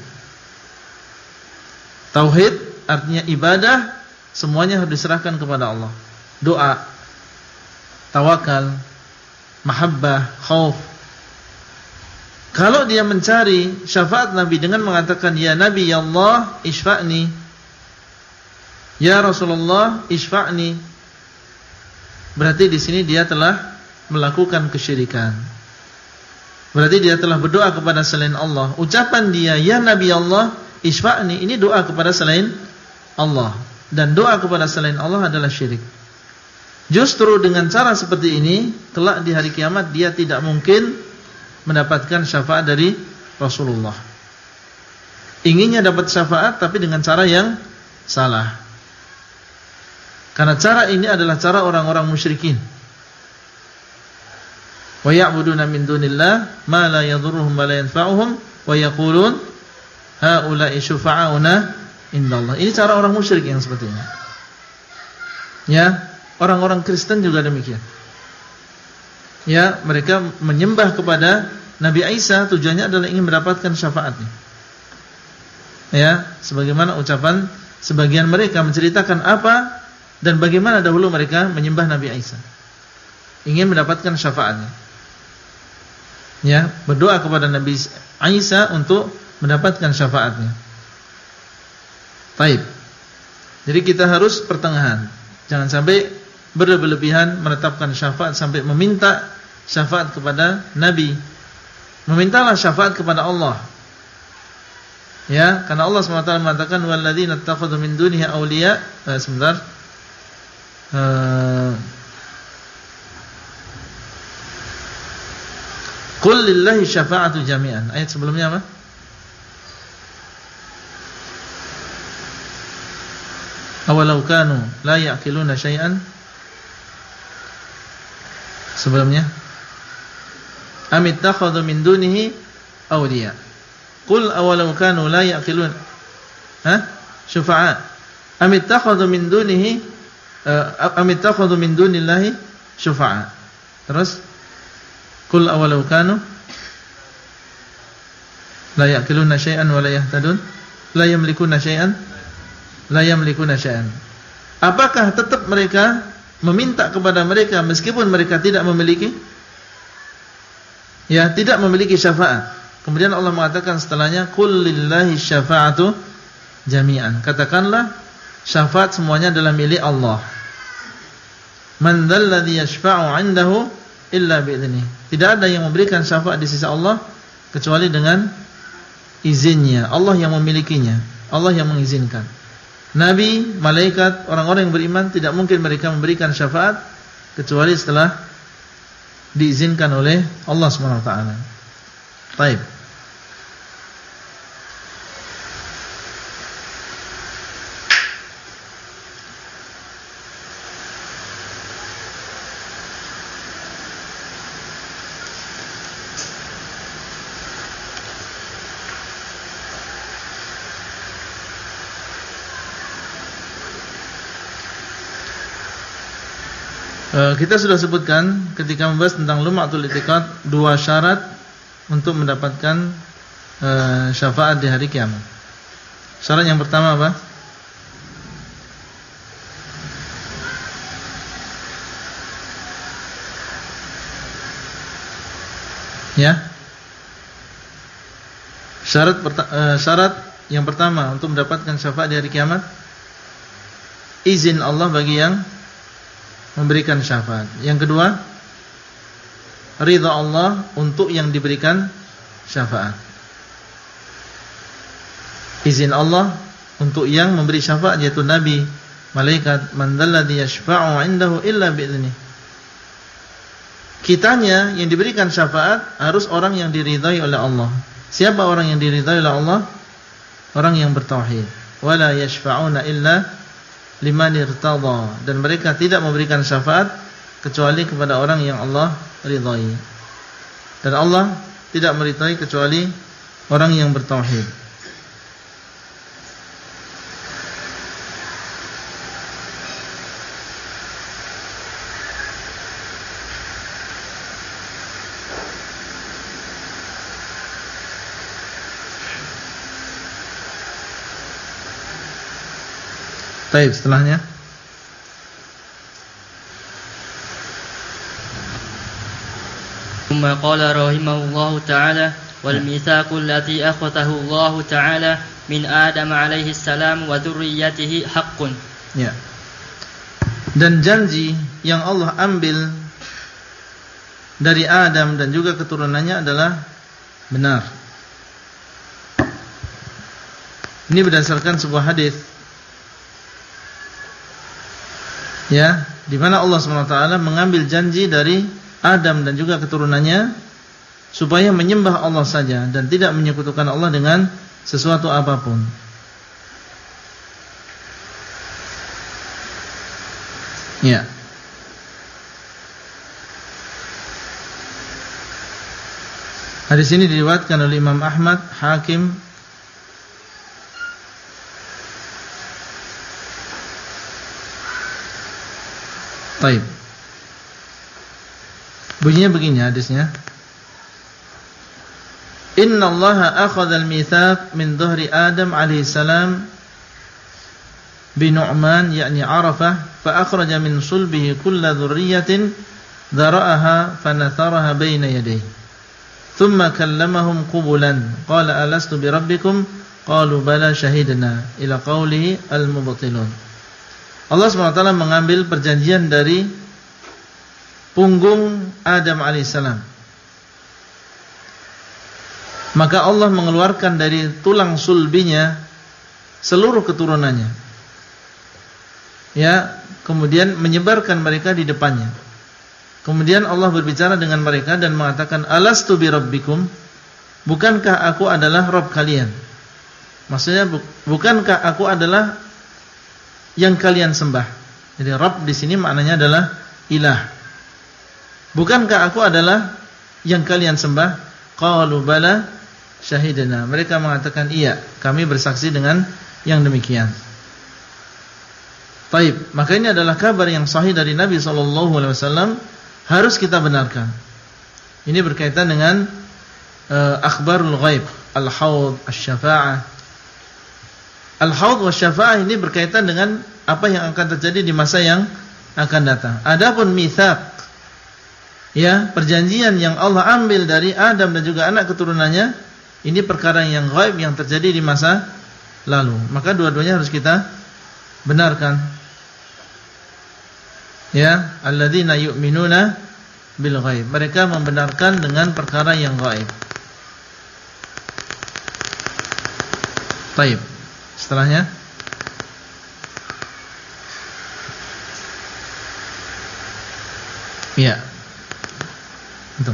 Tauhid artinya ibadah, semuanya harus diserahkan kepada Allah. Doa, tawakal, mahabbah, khauf. Kalau dia mencari syafaat Nabi dengan mengatakan ya Nabi ya Allah isfa'ni, ya Rasulullah isfa'ni, berarti di sini dia telah melakukan kesyirikan. Berarti dia telah berdoa kepada selain Allah. Ucapan dia ya Nabi Allah isfa'ni, ini doa kepada selain Allah, dan doa kepada selain Allah adalah syirik. Justru dengan cara seperti ini, kelak di hari kiamat dia tidak mungkin mendapatkan syafaat dari Rasulullah. Inginnya dapat syafaat tapi dengan cara yang salah. Karena cara ini adalah cara orang-orang musyrikin. Wa ya'buduna min dunillah ma la yadhurruhum wa la yanfa'uhum wa yaqulun haula'i syufa'auna indallah. Ini cara orang musyrik yang seperti ini. Ya, orang-orang Kristen juga demikian. Ya, mereka menyembah kepada Nabi Isa, tujuannya adalah ingin mendapatkan syafaatnya. Ya, sebagaimana ucapan sebagian mereka menceritakan apa dan bagaimana dahulu mereka menyembah Nabi Isa, ingin mendapatkan syafaatnya. Ya, berdoa kepada Nabi Isa untuk mendapatkan syafaatnya. Baik. Jadi kita harus pertengahan. Jangan sampai berlebihan menetapkan syafaat sampai meminta syafaat kepada Nabi. Memintalah syafaat kepada Allah. Ya, karena Allah SWT mengatakan walladzina ittakhadhu min dunihi awliya. Sebentar. Qul lillahi syafa'atu jami'an. Ayat sebelumnya apa? Awalau kanu la ya'qiluna syai'an. Sebelumnya Amit takhadhu min dunihi awliya. Qul awalau kanu la ya'qilun syufa'a. Amit takhadhu min dunihi amit takhadhu min dunillahi syufa'a. Terus qul awalau kanu la ya'qiluna syai'an wa la yahtadun la yamlikuna syai'an la yamlikuna syai'an. Apakah tetap mereka meminta kepada mereka meskipun mereka tidak memiliki, ya, tidak memiliki syafaat? Kemudian Allah mengatakan setelahnya qul lillahi syafa'atu jami'an. Katakanlah syafaat semuanya adalah milik Allah. Man dzalladzi yashfa'u 'indahu illa bi'idzni. Tidak ada yang memberikan syafaat di sisi Allah kecuali dengan izinnya. Allah yang memilikinya, Allah yang mengizinkan. Nabi, malaikat, orang-orang yang beriman tidak mungkin mereka memberikan syafaat kecuali setelah diizinkan oleh Allah Subhanahu wa taala. Baik. Kita sudah sebutkan ketika membahas tentang Lum'atul I'tiqad dua syarat untuk mendapatkan syafaat di hari kiamat. Syarat yang pertama apa? Ya. Syarat yang pertama untuk mendapatkan syafaat di hari kiamat izin Allah bagi yang memberikan syafaat. Yang kedua, ridha Allah untuk yang diberikan syafaat. Izin Allah untuk yang memberi syafaat yaitu nabi, malaikat, man dzalladzi yashfa'u 'indahu illa bi'idznih. Kitanya yang diberikan syafaat harus orang yang diridhai oleh Allah. Siapa orang yang diridhai oleh Allah? Orang yang bertauhid. Wala yashfa'una illa liman irtadha, dan mereka tidak memberikan syafaat kecuali kepada orang yang Allah ridhai. Dan Allah tidak meridhai kecuali orang yang bertauhid. Baik, setelahnya ثم قال رحمه الله تعالى والميثاق الذي أخذه الله تعالى من آدم عليه السلام وذريته حق. Ya. Dan janji yang Allah ambil dari Adam dan juga keturunannya adalah benar. Ini berdasarkan sebuah hadis, ya, di mana Allah SWT mengambil janji dari Adam dan juga keturunannya supaya menyembah Allah saja dan tidak menyekutukan Allah dengan sesuatu apapun. Ya. Hadis ini diriwayatkan oleh Imam Ahmad, Hakim, Baik. Bunyinya begini hadisnya. Inna Allah akhadha al-mithaq min dhuhri Adam alaihi salam bi Nu'man yakni Arafah fa akhraja min sulbihi kulla dhurriyyatin dhara'aha fa natharaha baina yadayhi thumma kallamahum qubulan qala alastu bi rabbikum qalu bala shahidna ila qawlihi al-mubtilun. Allah SWT mengambil perjanjian dari punggung Adam alaihissalam. Maka Allah mengeluarkan dari tulang sulbinya seluruh keturunannya. Ya, kemudian menyebarkan mereka di depannya. Kemudian Allah berbicara dengan mereka dan mengatakan, Alastu bi rabbikum, bukankah aku adalah Rabb kalian? Maksudnya bukankah aku adalah yang kalian sembah? Jadi Rabb di sini maknanya adalah ilah. Bukankah aku adalah yang kalian sembah? Qalu bala syahidna. Mereka mengatakan iya, kami bersaksi dengan yang demikian. Baik, maka ini adalah kabar yang sahih dari Nabi SAW, harus kita benarkan. Ini berkaitan dengan akhbarul ghaib, al-haud, asy-syafa'ah. Al-haud wa syafa'ah ini berkaitan dengan apa yang akan terjadi di masa yang akan datang. Adapun mitsaq, ya, perjanjian yang Allah ambil dari Adam dan juga anak keturunannya, ini perkara yang ghaib yang terjadi di masa lalu. Maka dua-duanya harus kita benarkan. Ya, alladzina yu'minuna bil ghaib. Mereka membenarkan dengan perkara yang ghaib. Baik. Setelahnya ya. Itu.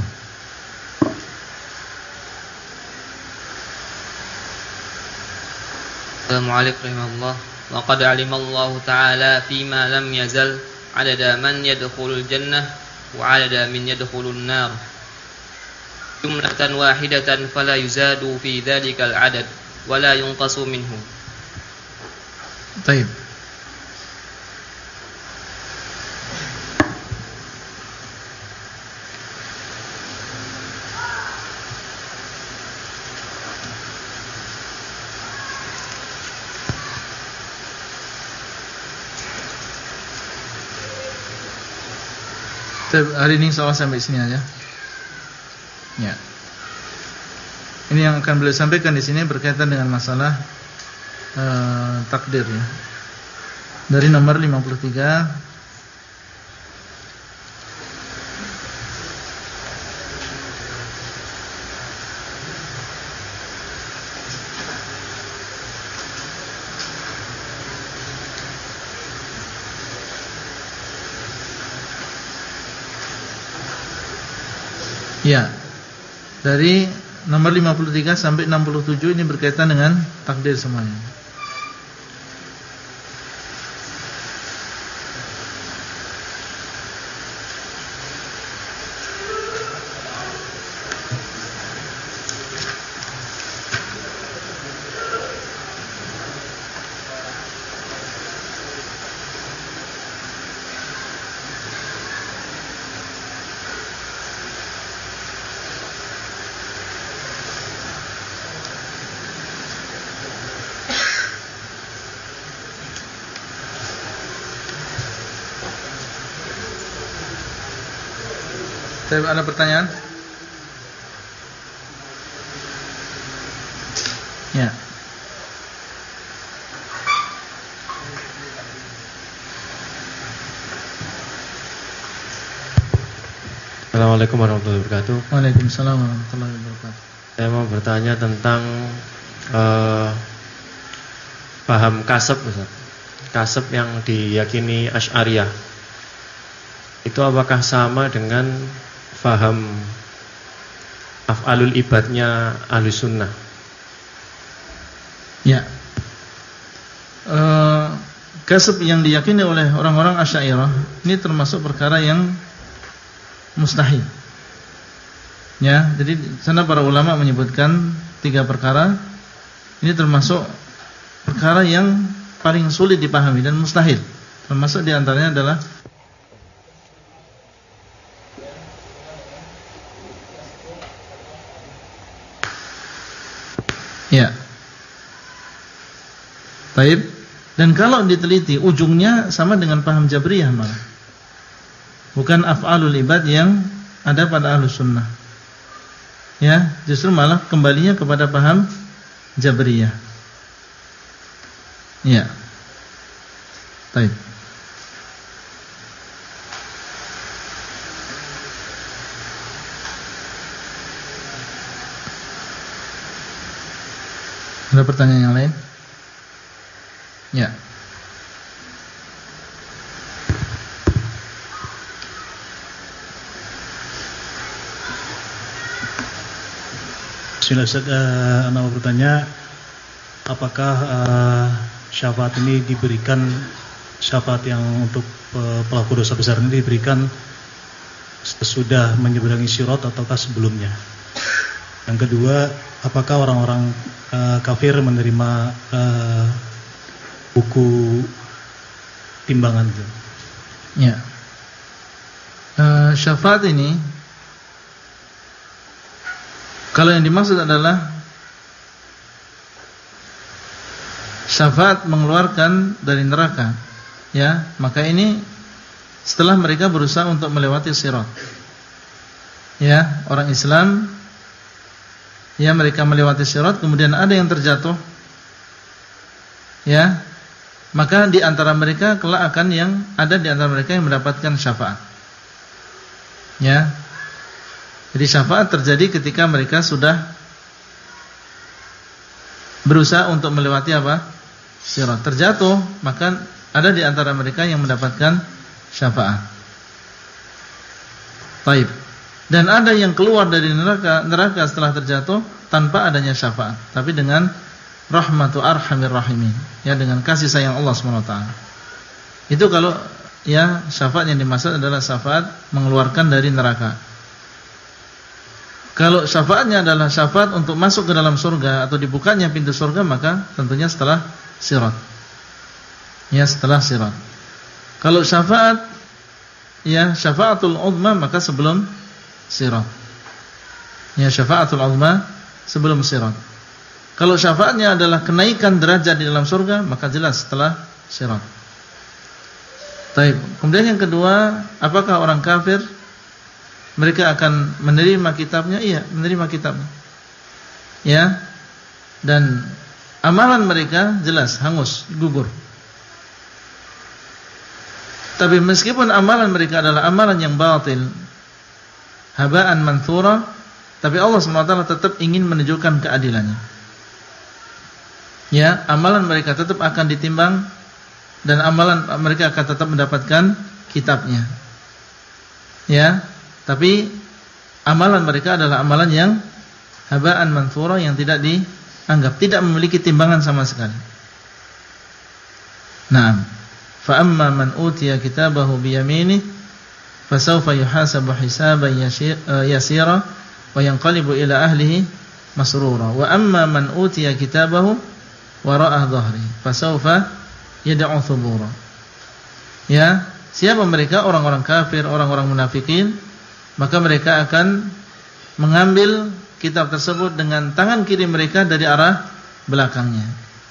Al-Mu'allif rahimahullah wa qad 'alima Allah ta'ala fima lam yazal 'adada man yadkhulul jannah wa 'adada min yadkhulun nar jumlatan wahidatan fala yuzadu fi dhalikal 'adad wa la yunqasu minhu. Baik. Hari ini soal sampai sini aja. Ya. Ini yang akan beliau sampaikan di sini berkaitan dengan masalah takdir, ya. Dari nomor 53. Ya, dari nomor 53 sampai 67 ini berkaitan dengan takdir semuanya. Ada pertanyaan? Ya. Assalamualaikum warahmatullahi wabarakatuh. Waalaikumsalam warahmatullahi wabarakatuh. Saya mau bertanya tentang paham kasab, Ustaz. Kasab yang diyakini Asy'ariyah. Itu apakah sama dengan paham af'alul ibadnya Ahlus Sunnah? Ya. Kasab yang diyakini oleh orang-orang Asy'ariyah ini termasuk perkara yang mustahil. Ya, jadi sana para ulama menyebutkan 3 perkara. Ini termasuk perkara yang paling sulit dipahami dan mustahil. Termasuk diantaranya adalah ya. Baik. Dan kalau diteliti ujungnya sama dengan paham Jabriyah malah. Bukan af'alul ibad yang ada pada Ahlus Sunnah. Ya, justru malah kembalinya kepada paham Jabriyah. Ya. Baik. Ada pertanyaan yang lain? Ya. Bismillah, Ustaz, mau bertanya, apakah syafaat ini diberikan, syafaat yang untuk pelaku dosa besar ini diberikan sesudah menyeberangi sirat ataukah sebelumnya? Yang kedua, apakah orang-orang kafir menerima buku timbangan itu? Ya. Syafaat ini, kalau yang dimaksud adalah syafaat mengeluarkan dari neraka, ya, maka ini setelah mereka berusaha untuk melewati sirat. Ya, orang Islam, ya, mereka melewati sirat, kemudian ada yang terjatuh, ya, maka di antara mereka kelak akan yang ada di antara mereka yang mendapatkan syafaat. Ya. Jadi syafaat terjadi ketika mereka sudah berusaha untuk melewati apa? Sirat. Terjatuh, maka ada di antara mereka yang mendapatkan syafaat. Baik. Dan ada yang keluar dari neraka setelah terjatuh tanpa adanya syafaat, tapi dengan rahmatu arhamir rahimin, ya, dengan kasih sayang Allah SWT. Itu kalau ya syafaat yang dimaksud adalah syafaat mengeluarkan dari neraka. Kalau syafaatnya adalah syafaat untuk masuk ke dalam surga atau dibukanya pintu surga, maka tentunya setelah sirat. Ya, setelah sirat. Kalau syafaat, ya, syafaatul uzma, maka sebelum sirat. Ya, syafaatul uzma sebelum sirat. Kalau syafaatnya adalah kenaikan derajat di dalam surga, maka jelas setelah sirat. Baik. Kemudian yang kedua, apakah orang kafir mereka akan menerima kitabnya? Iya, menerima kitabnya. Ya. Dan amalan mereka jelas hangus, gugur. Tapi meskipun amalan mereka adalah amalan yang batil, haba'an manthura, tapi Allah SWT tetap ingin menunjukkan keadilannya. Ya, amalan mereka tetap akan ditimbang dan amalan mereka akan tetap mendapatkan kitabnya. Ya, tapi amalan mereka adalah amalan yang haba'an manthura, yang tidak dianggap, tidak memiliki timbangan sama sekali. Naam. Fa amma man utiya kitabahu bi yaminih fasawfa yuhasabu hisaban yasira wa yanqalibu ila ahlihi masrura. Wa amma man utiya kitabahu wara'a dhahri fasawfa yad'u thubura. Ya, siapa mereka? Orang-orang kafir, orang-orang munafikin, maka mereka akan mengambil kitab tersebut dengan tangan kiri mereka dari arah belakangnya.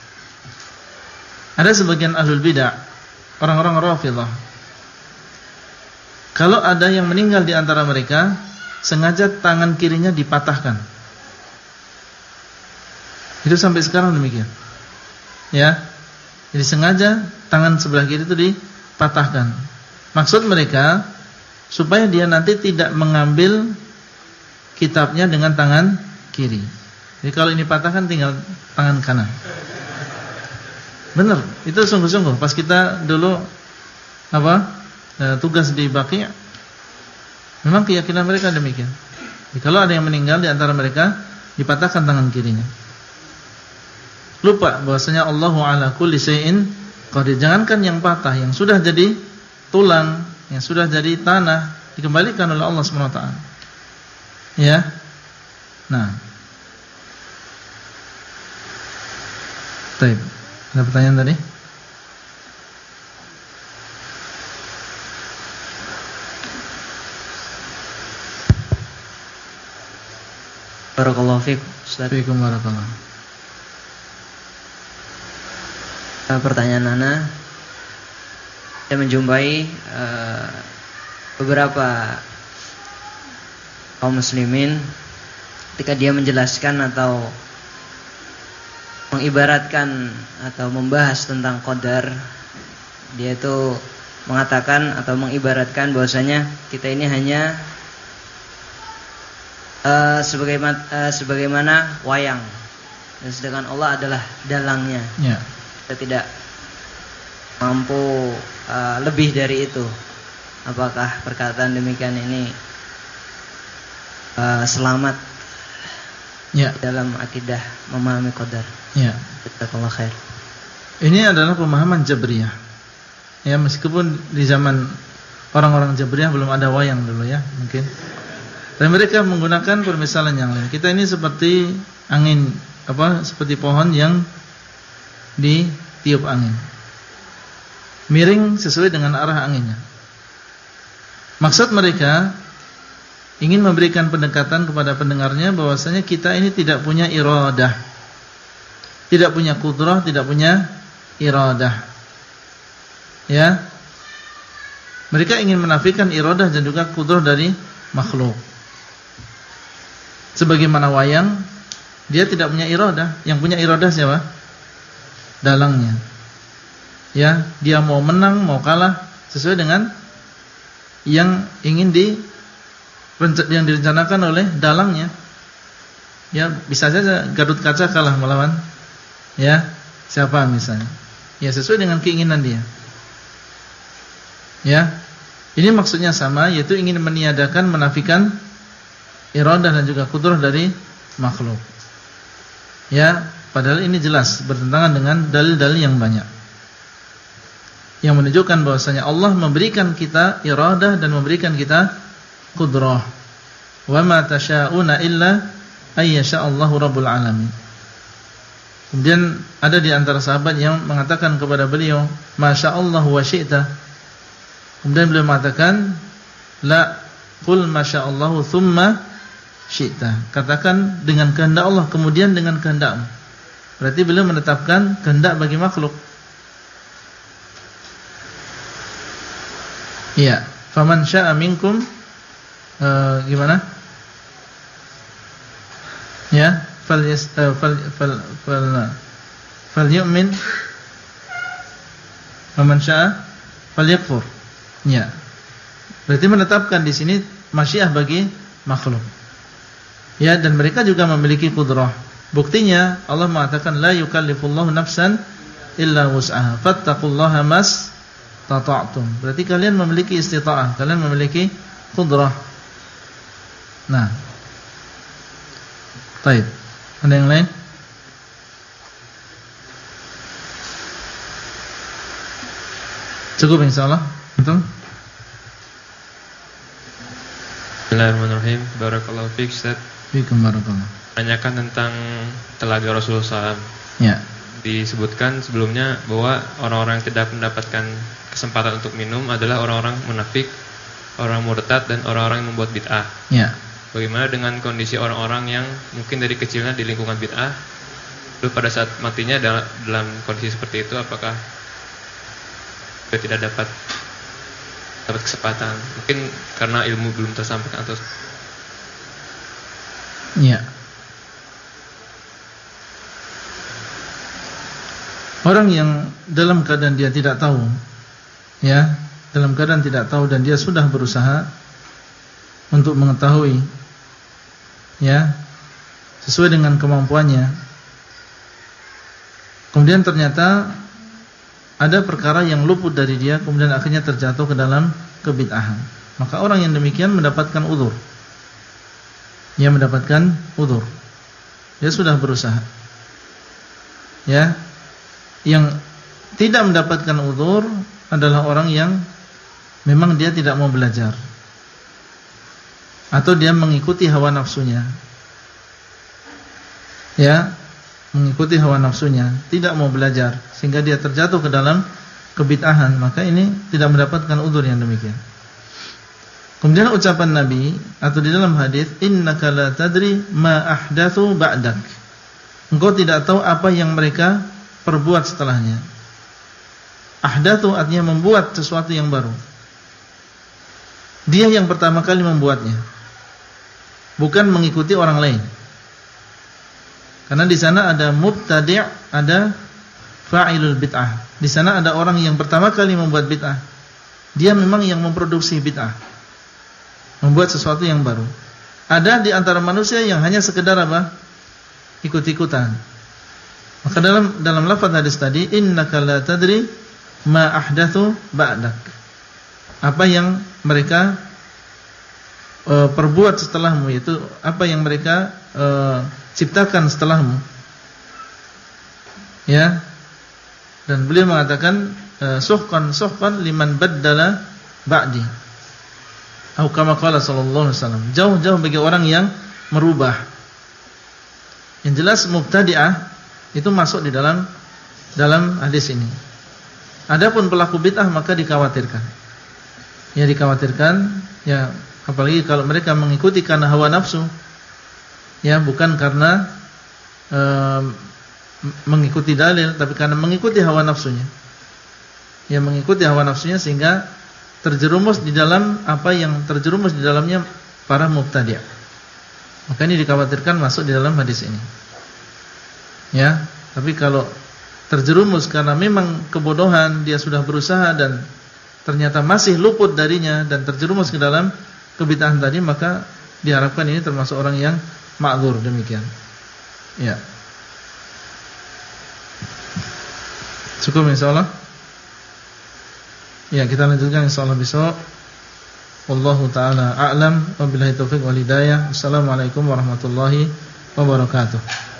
Ada sebagian ahlul bidah, orang-orang Rafidhah, kalau ada yang meninggal di antara mereka, sengaja tangan kirinya dipatahkan. Itu sampai sekarang demikian. Ya. Jadi sengaja tangan sebelah kiri itu dipatahkan. Maksud mereka supaya dia nanti tidak mengambil kitabnya dengan tangan kiri. Jadi kalau ini patahkan tinggal tangan kanan. Benar, itu sungguh-sungguh. Pas kita dulu tugas di Baqi', memang keyakinan mereka demikian. Jadi, kalau ada yang meninggal di antara mereka, dipatahkan tangan kirinya. Lupa bahwasanya Allahu ala kulli syai'in qadir. Jangankan yang patah, yang sudah jadi tulang, yang sudah jadi tanah, dikembalikan oleh Allah SWT. Ya. Nah. Baik. Ada pertanyaan tadi? Barakallahu fiik, Ustaz. Fiikum barakallah. Pertanyaan Nana, saya menjumpai beberapa kaum muslimin ketika dia menjelaskan atau mengibaratkan atau membahas tentang qadar, dia itu mengatakan atau mengibaratkan bahwasanya kita ini hanya sebagaimana wayang, dan sedangkan Allah adalah dalangnya. Ya. Kita tidak mampu lebih dari itu. Apakah perkataan demikian ini selamat dalam akidah memahami qadar? Ya. Jazakallahu khair. Ini adalah pemahaman Jabriyah. Ya, meskipun di zaman orang-orang Jabriyah belum ada wayang dulu ya, mungkin. Dan mereka menggunakan permisalan yang lain. Kita ini seperti angin, seperti pohon yang ditiup angin. Miring sesuai dengan arah anginnya. Maksud mereka ingin memberikan pendekatan kepada pendengarnya bahwasanya kita ini tidak punya iradah, tidak punya qudrah, tidak punya iradah. Ya. Mereka ingin menafikan iradah dan juga qudrah dari makhluk. Sebagaimana wayang, dia tidak punya iradah. Yang punya iradah siapa? Dalangnya. Ya, dia mau menang, mau kalah sesuai dengan yang ingin yang direncanakan oleh dalangnya. Ya, bisa saja Gatot Kaca kalah melawan siapa misalnya. Ya, sesuai dengan keinginan dia. Ya. Ini maksudnya sama, yaitu ingin meniadakan, menafikan iradah dan juga qudrah dari makhluk. Ya, padahal ini jelas bertentangan dengan dalil-dalil yang banyak yang menunjukkan bahwasanya Allah memberikan kita iradah dan memberikan kita qudrah. Wa ma tasyauna illa ayyasha'allahu rabbul alamin. Kemudian ada di antara sahabat yang mengatakan kepada beliau, "Masyaallah wa syi'ta." Kemudian beliau mengatakan, "La qul masyaallahu tsumma syi'ta." Katakan dengan kehendak Allah kemudian dengan kehendakmu. Berarti beliau menetapkan kehendak bagi makhluk. Iya, faman syaa minkum gimana? Ya, falyu'min, faman syaa falyakfur. Ya. Berarti menetapkan di sini masyiah bagi makhluk. Ya, dan mereka juga memiliki qudrah. Buktinya Allah mengatakan la yukallifullahu nafsan illa wus'aha fattaqullaha mastata'tum. Berarti kalian memiliki istita'ah, kalian memiliki qudrah. Nah. Baik. Ada yang lain? Cukup insyaallah. Betul? Bismillahirrahmanirrahim. Barakallahu fiik, Ustaz. Fiikum barakallah. Tanyakan tentang telaga Rasulullah SAW. Ya. Disebutkan sebelumnya bahwa orang-orang yang tidak mendapatkan kesempatan untuk minum adalah orang-orang munafik, orang murtad, dan orang-orang yang membuat bid'ah. Ya. Bagaimana dengan kondisi orang-orang yang mungkin dari kecilnya di lingkungan bid'ah, lalu pada saat matinya dalam kondisi seperti itu, apakah dia tidak dapat kesempatan? Mungkin karena ilmu belum tersampaikan atau? Ya. Orang yang dalam keadaan dia tidak tahu, ya, dalam keadaan tidak tahu dan dia sudah berusaha untuk mengetahui, ya, sesuai dengan kemampuannya. Kemudian ternyata ada perkara yang luput dari dia, kemudian akhirnya terjatuh ke dalam kebid'ahan. Maka orang yang demikian mendapatkan uzur. Dia mendapatkan uzur. Dia sudah berusaha. Ya. Yang tidak mendapatkan uzur adalah orang yang memang dia tidak mau belajar, atau dia mengikuti hawa nafsunya. Ya, mengikuti hawa nafsunya, tidak mau belajar sehingga dia terjatuh ke dalam kebid'ahan, maka ini tidak mendapatkan uzur yang demikian. Kemudian ucapan Nabi atau di dalam hadis, innaka la tadri ma ahdatsu ba'dak. Engkau tidak tahu apa yang mereka perbuat setelahnya. Ahdatsu artinya membuat sesuatu yang baru. Dia yang pertama kali membuatnya, bukan mengikuti orang lain. Karena di sana ada mubtadi', ada fa'ilul bid'ah. Di sana ada orang yang pertama kali membuat bid'ah. Dia memang yang memproduksi bid'ah, membuat sesuatu yang baru. Ada di antara manusia yang hanya sekedar apa? Ikut-ikutan. Maka dalam lafaz hadis tadi, innaka la tadri ma ahdatsu ba'dak. Apa yang mereka perbuat setelahmu, yaitu apa yang mereka ciptakan setelahmu. Ya. Dan beliau mengatakan suhqan liman baddala ba'di. Atau kama qala sallallahu alaihi wasallam, jauh-jauh bagi orang yang merubah. Yang jelas mubtadi'ah itu masuk di dalam hadis ini. Adapun pelaku bid'ah maka dikhawatirkan. Ya, dikhawatirkan, ya, apalagi kalau mereka mengikuti karena hawa nafsu, ya, bukan karena mengikuti dalil, tapi karena mengikuti hawa nafsunya. Ya, mengikuti hawa nafsunya sehingga terjerumus di dalam apa yang terjerumus di dalamnya para mubtadi'. Maka ini dikhawatirkan masuk di dalam hadis ini. Ya, tapi kalau terjerumus karena memang kebodohan, dia sudah berusaha dan ternyata masih luput darinya dan terjerumus ke dalam kebid'ahan tadi, maka diharapkan ini termasuk orang yang ma'dzur demikian. Ya. Cukup insyaallah. Ya, kita lanjutkan insyaallah besok. Wallahu taala a'lam wa billahi taufiq wal hidayah. Assalamualaikum warahmatullahi wabarakatuh.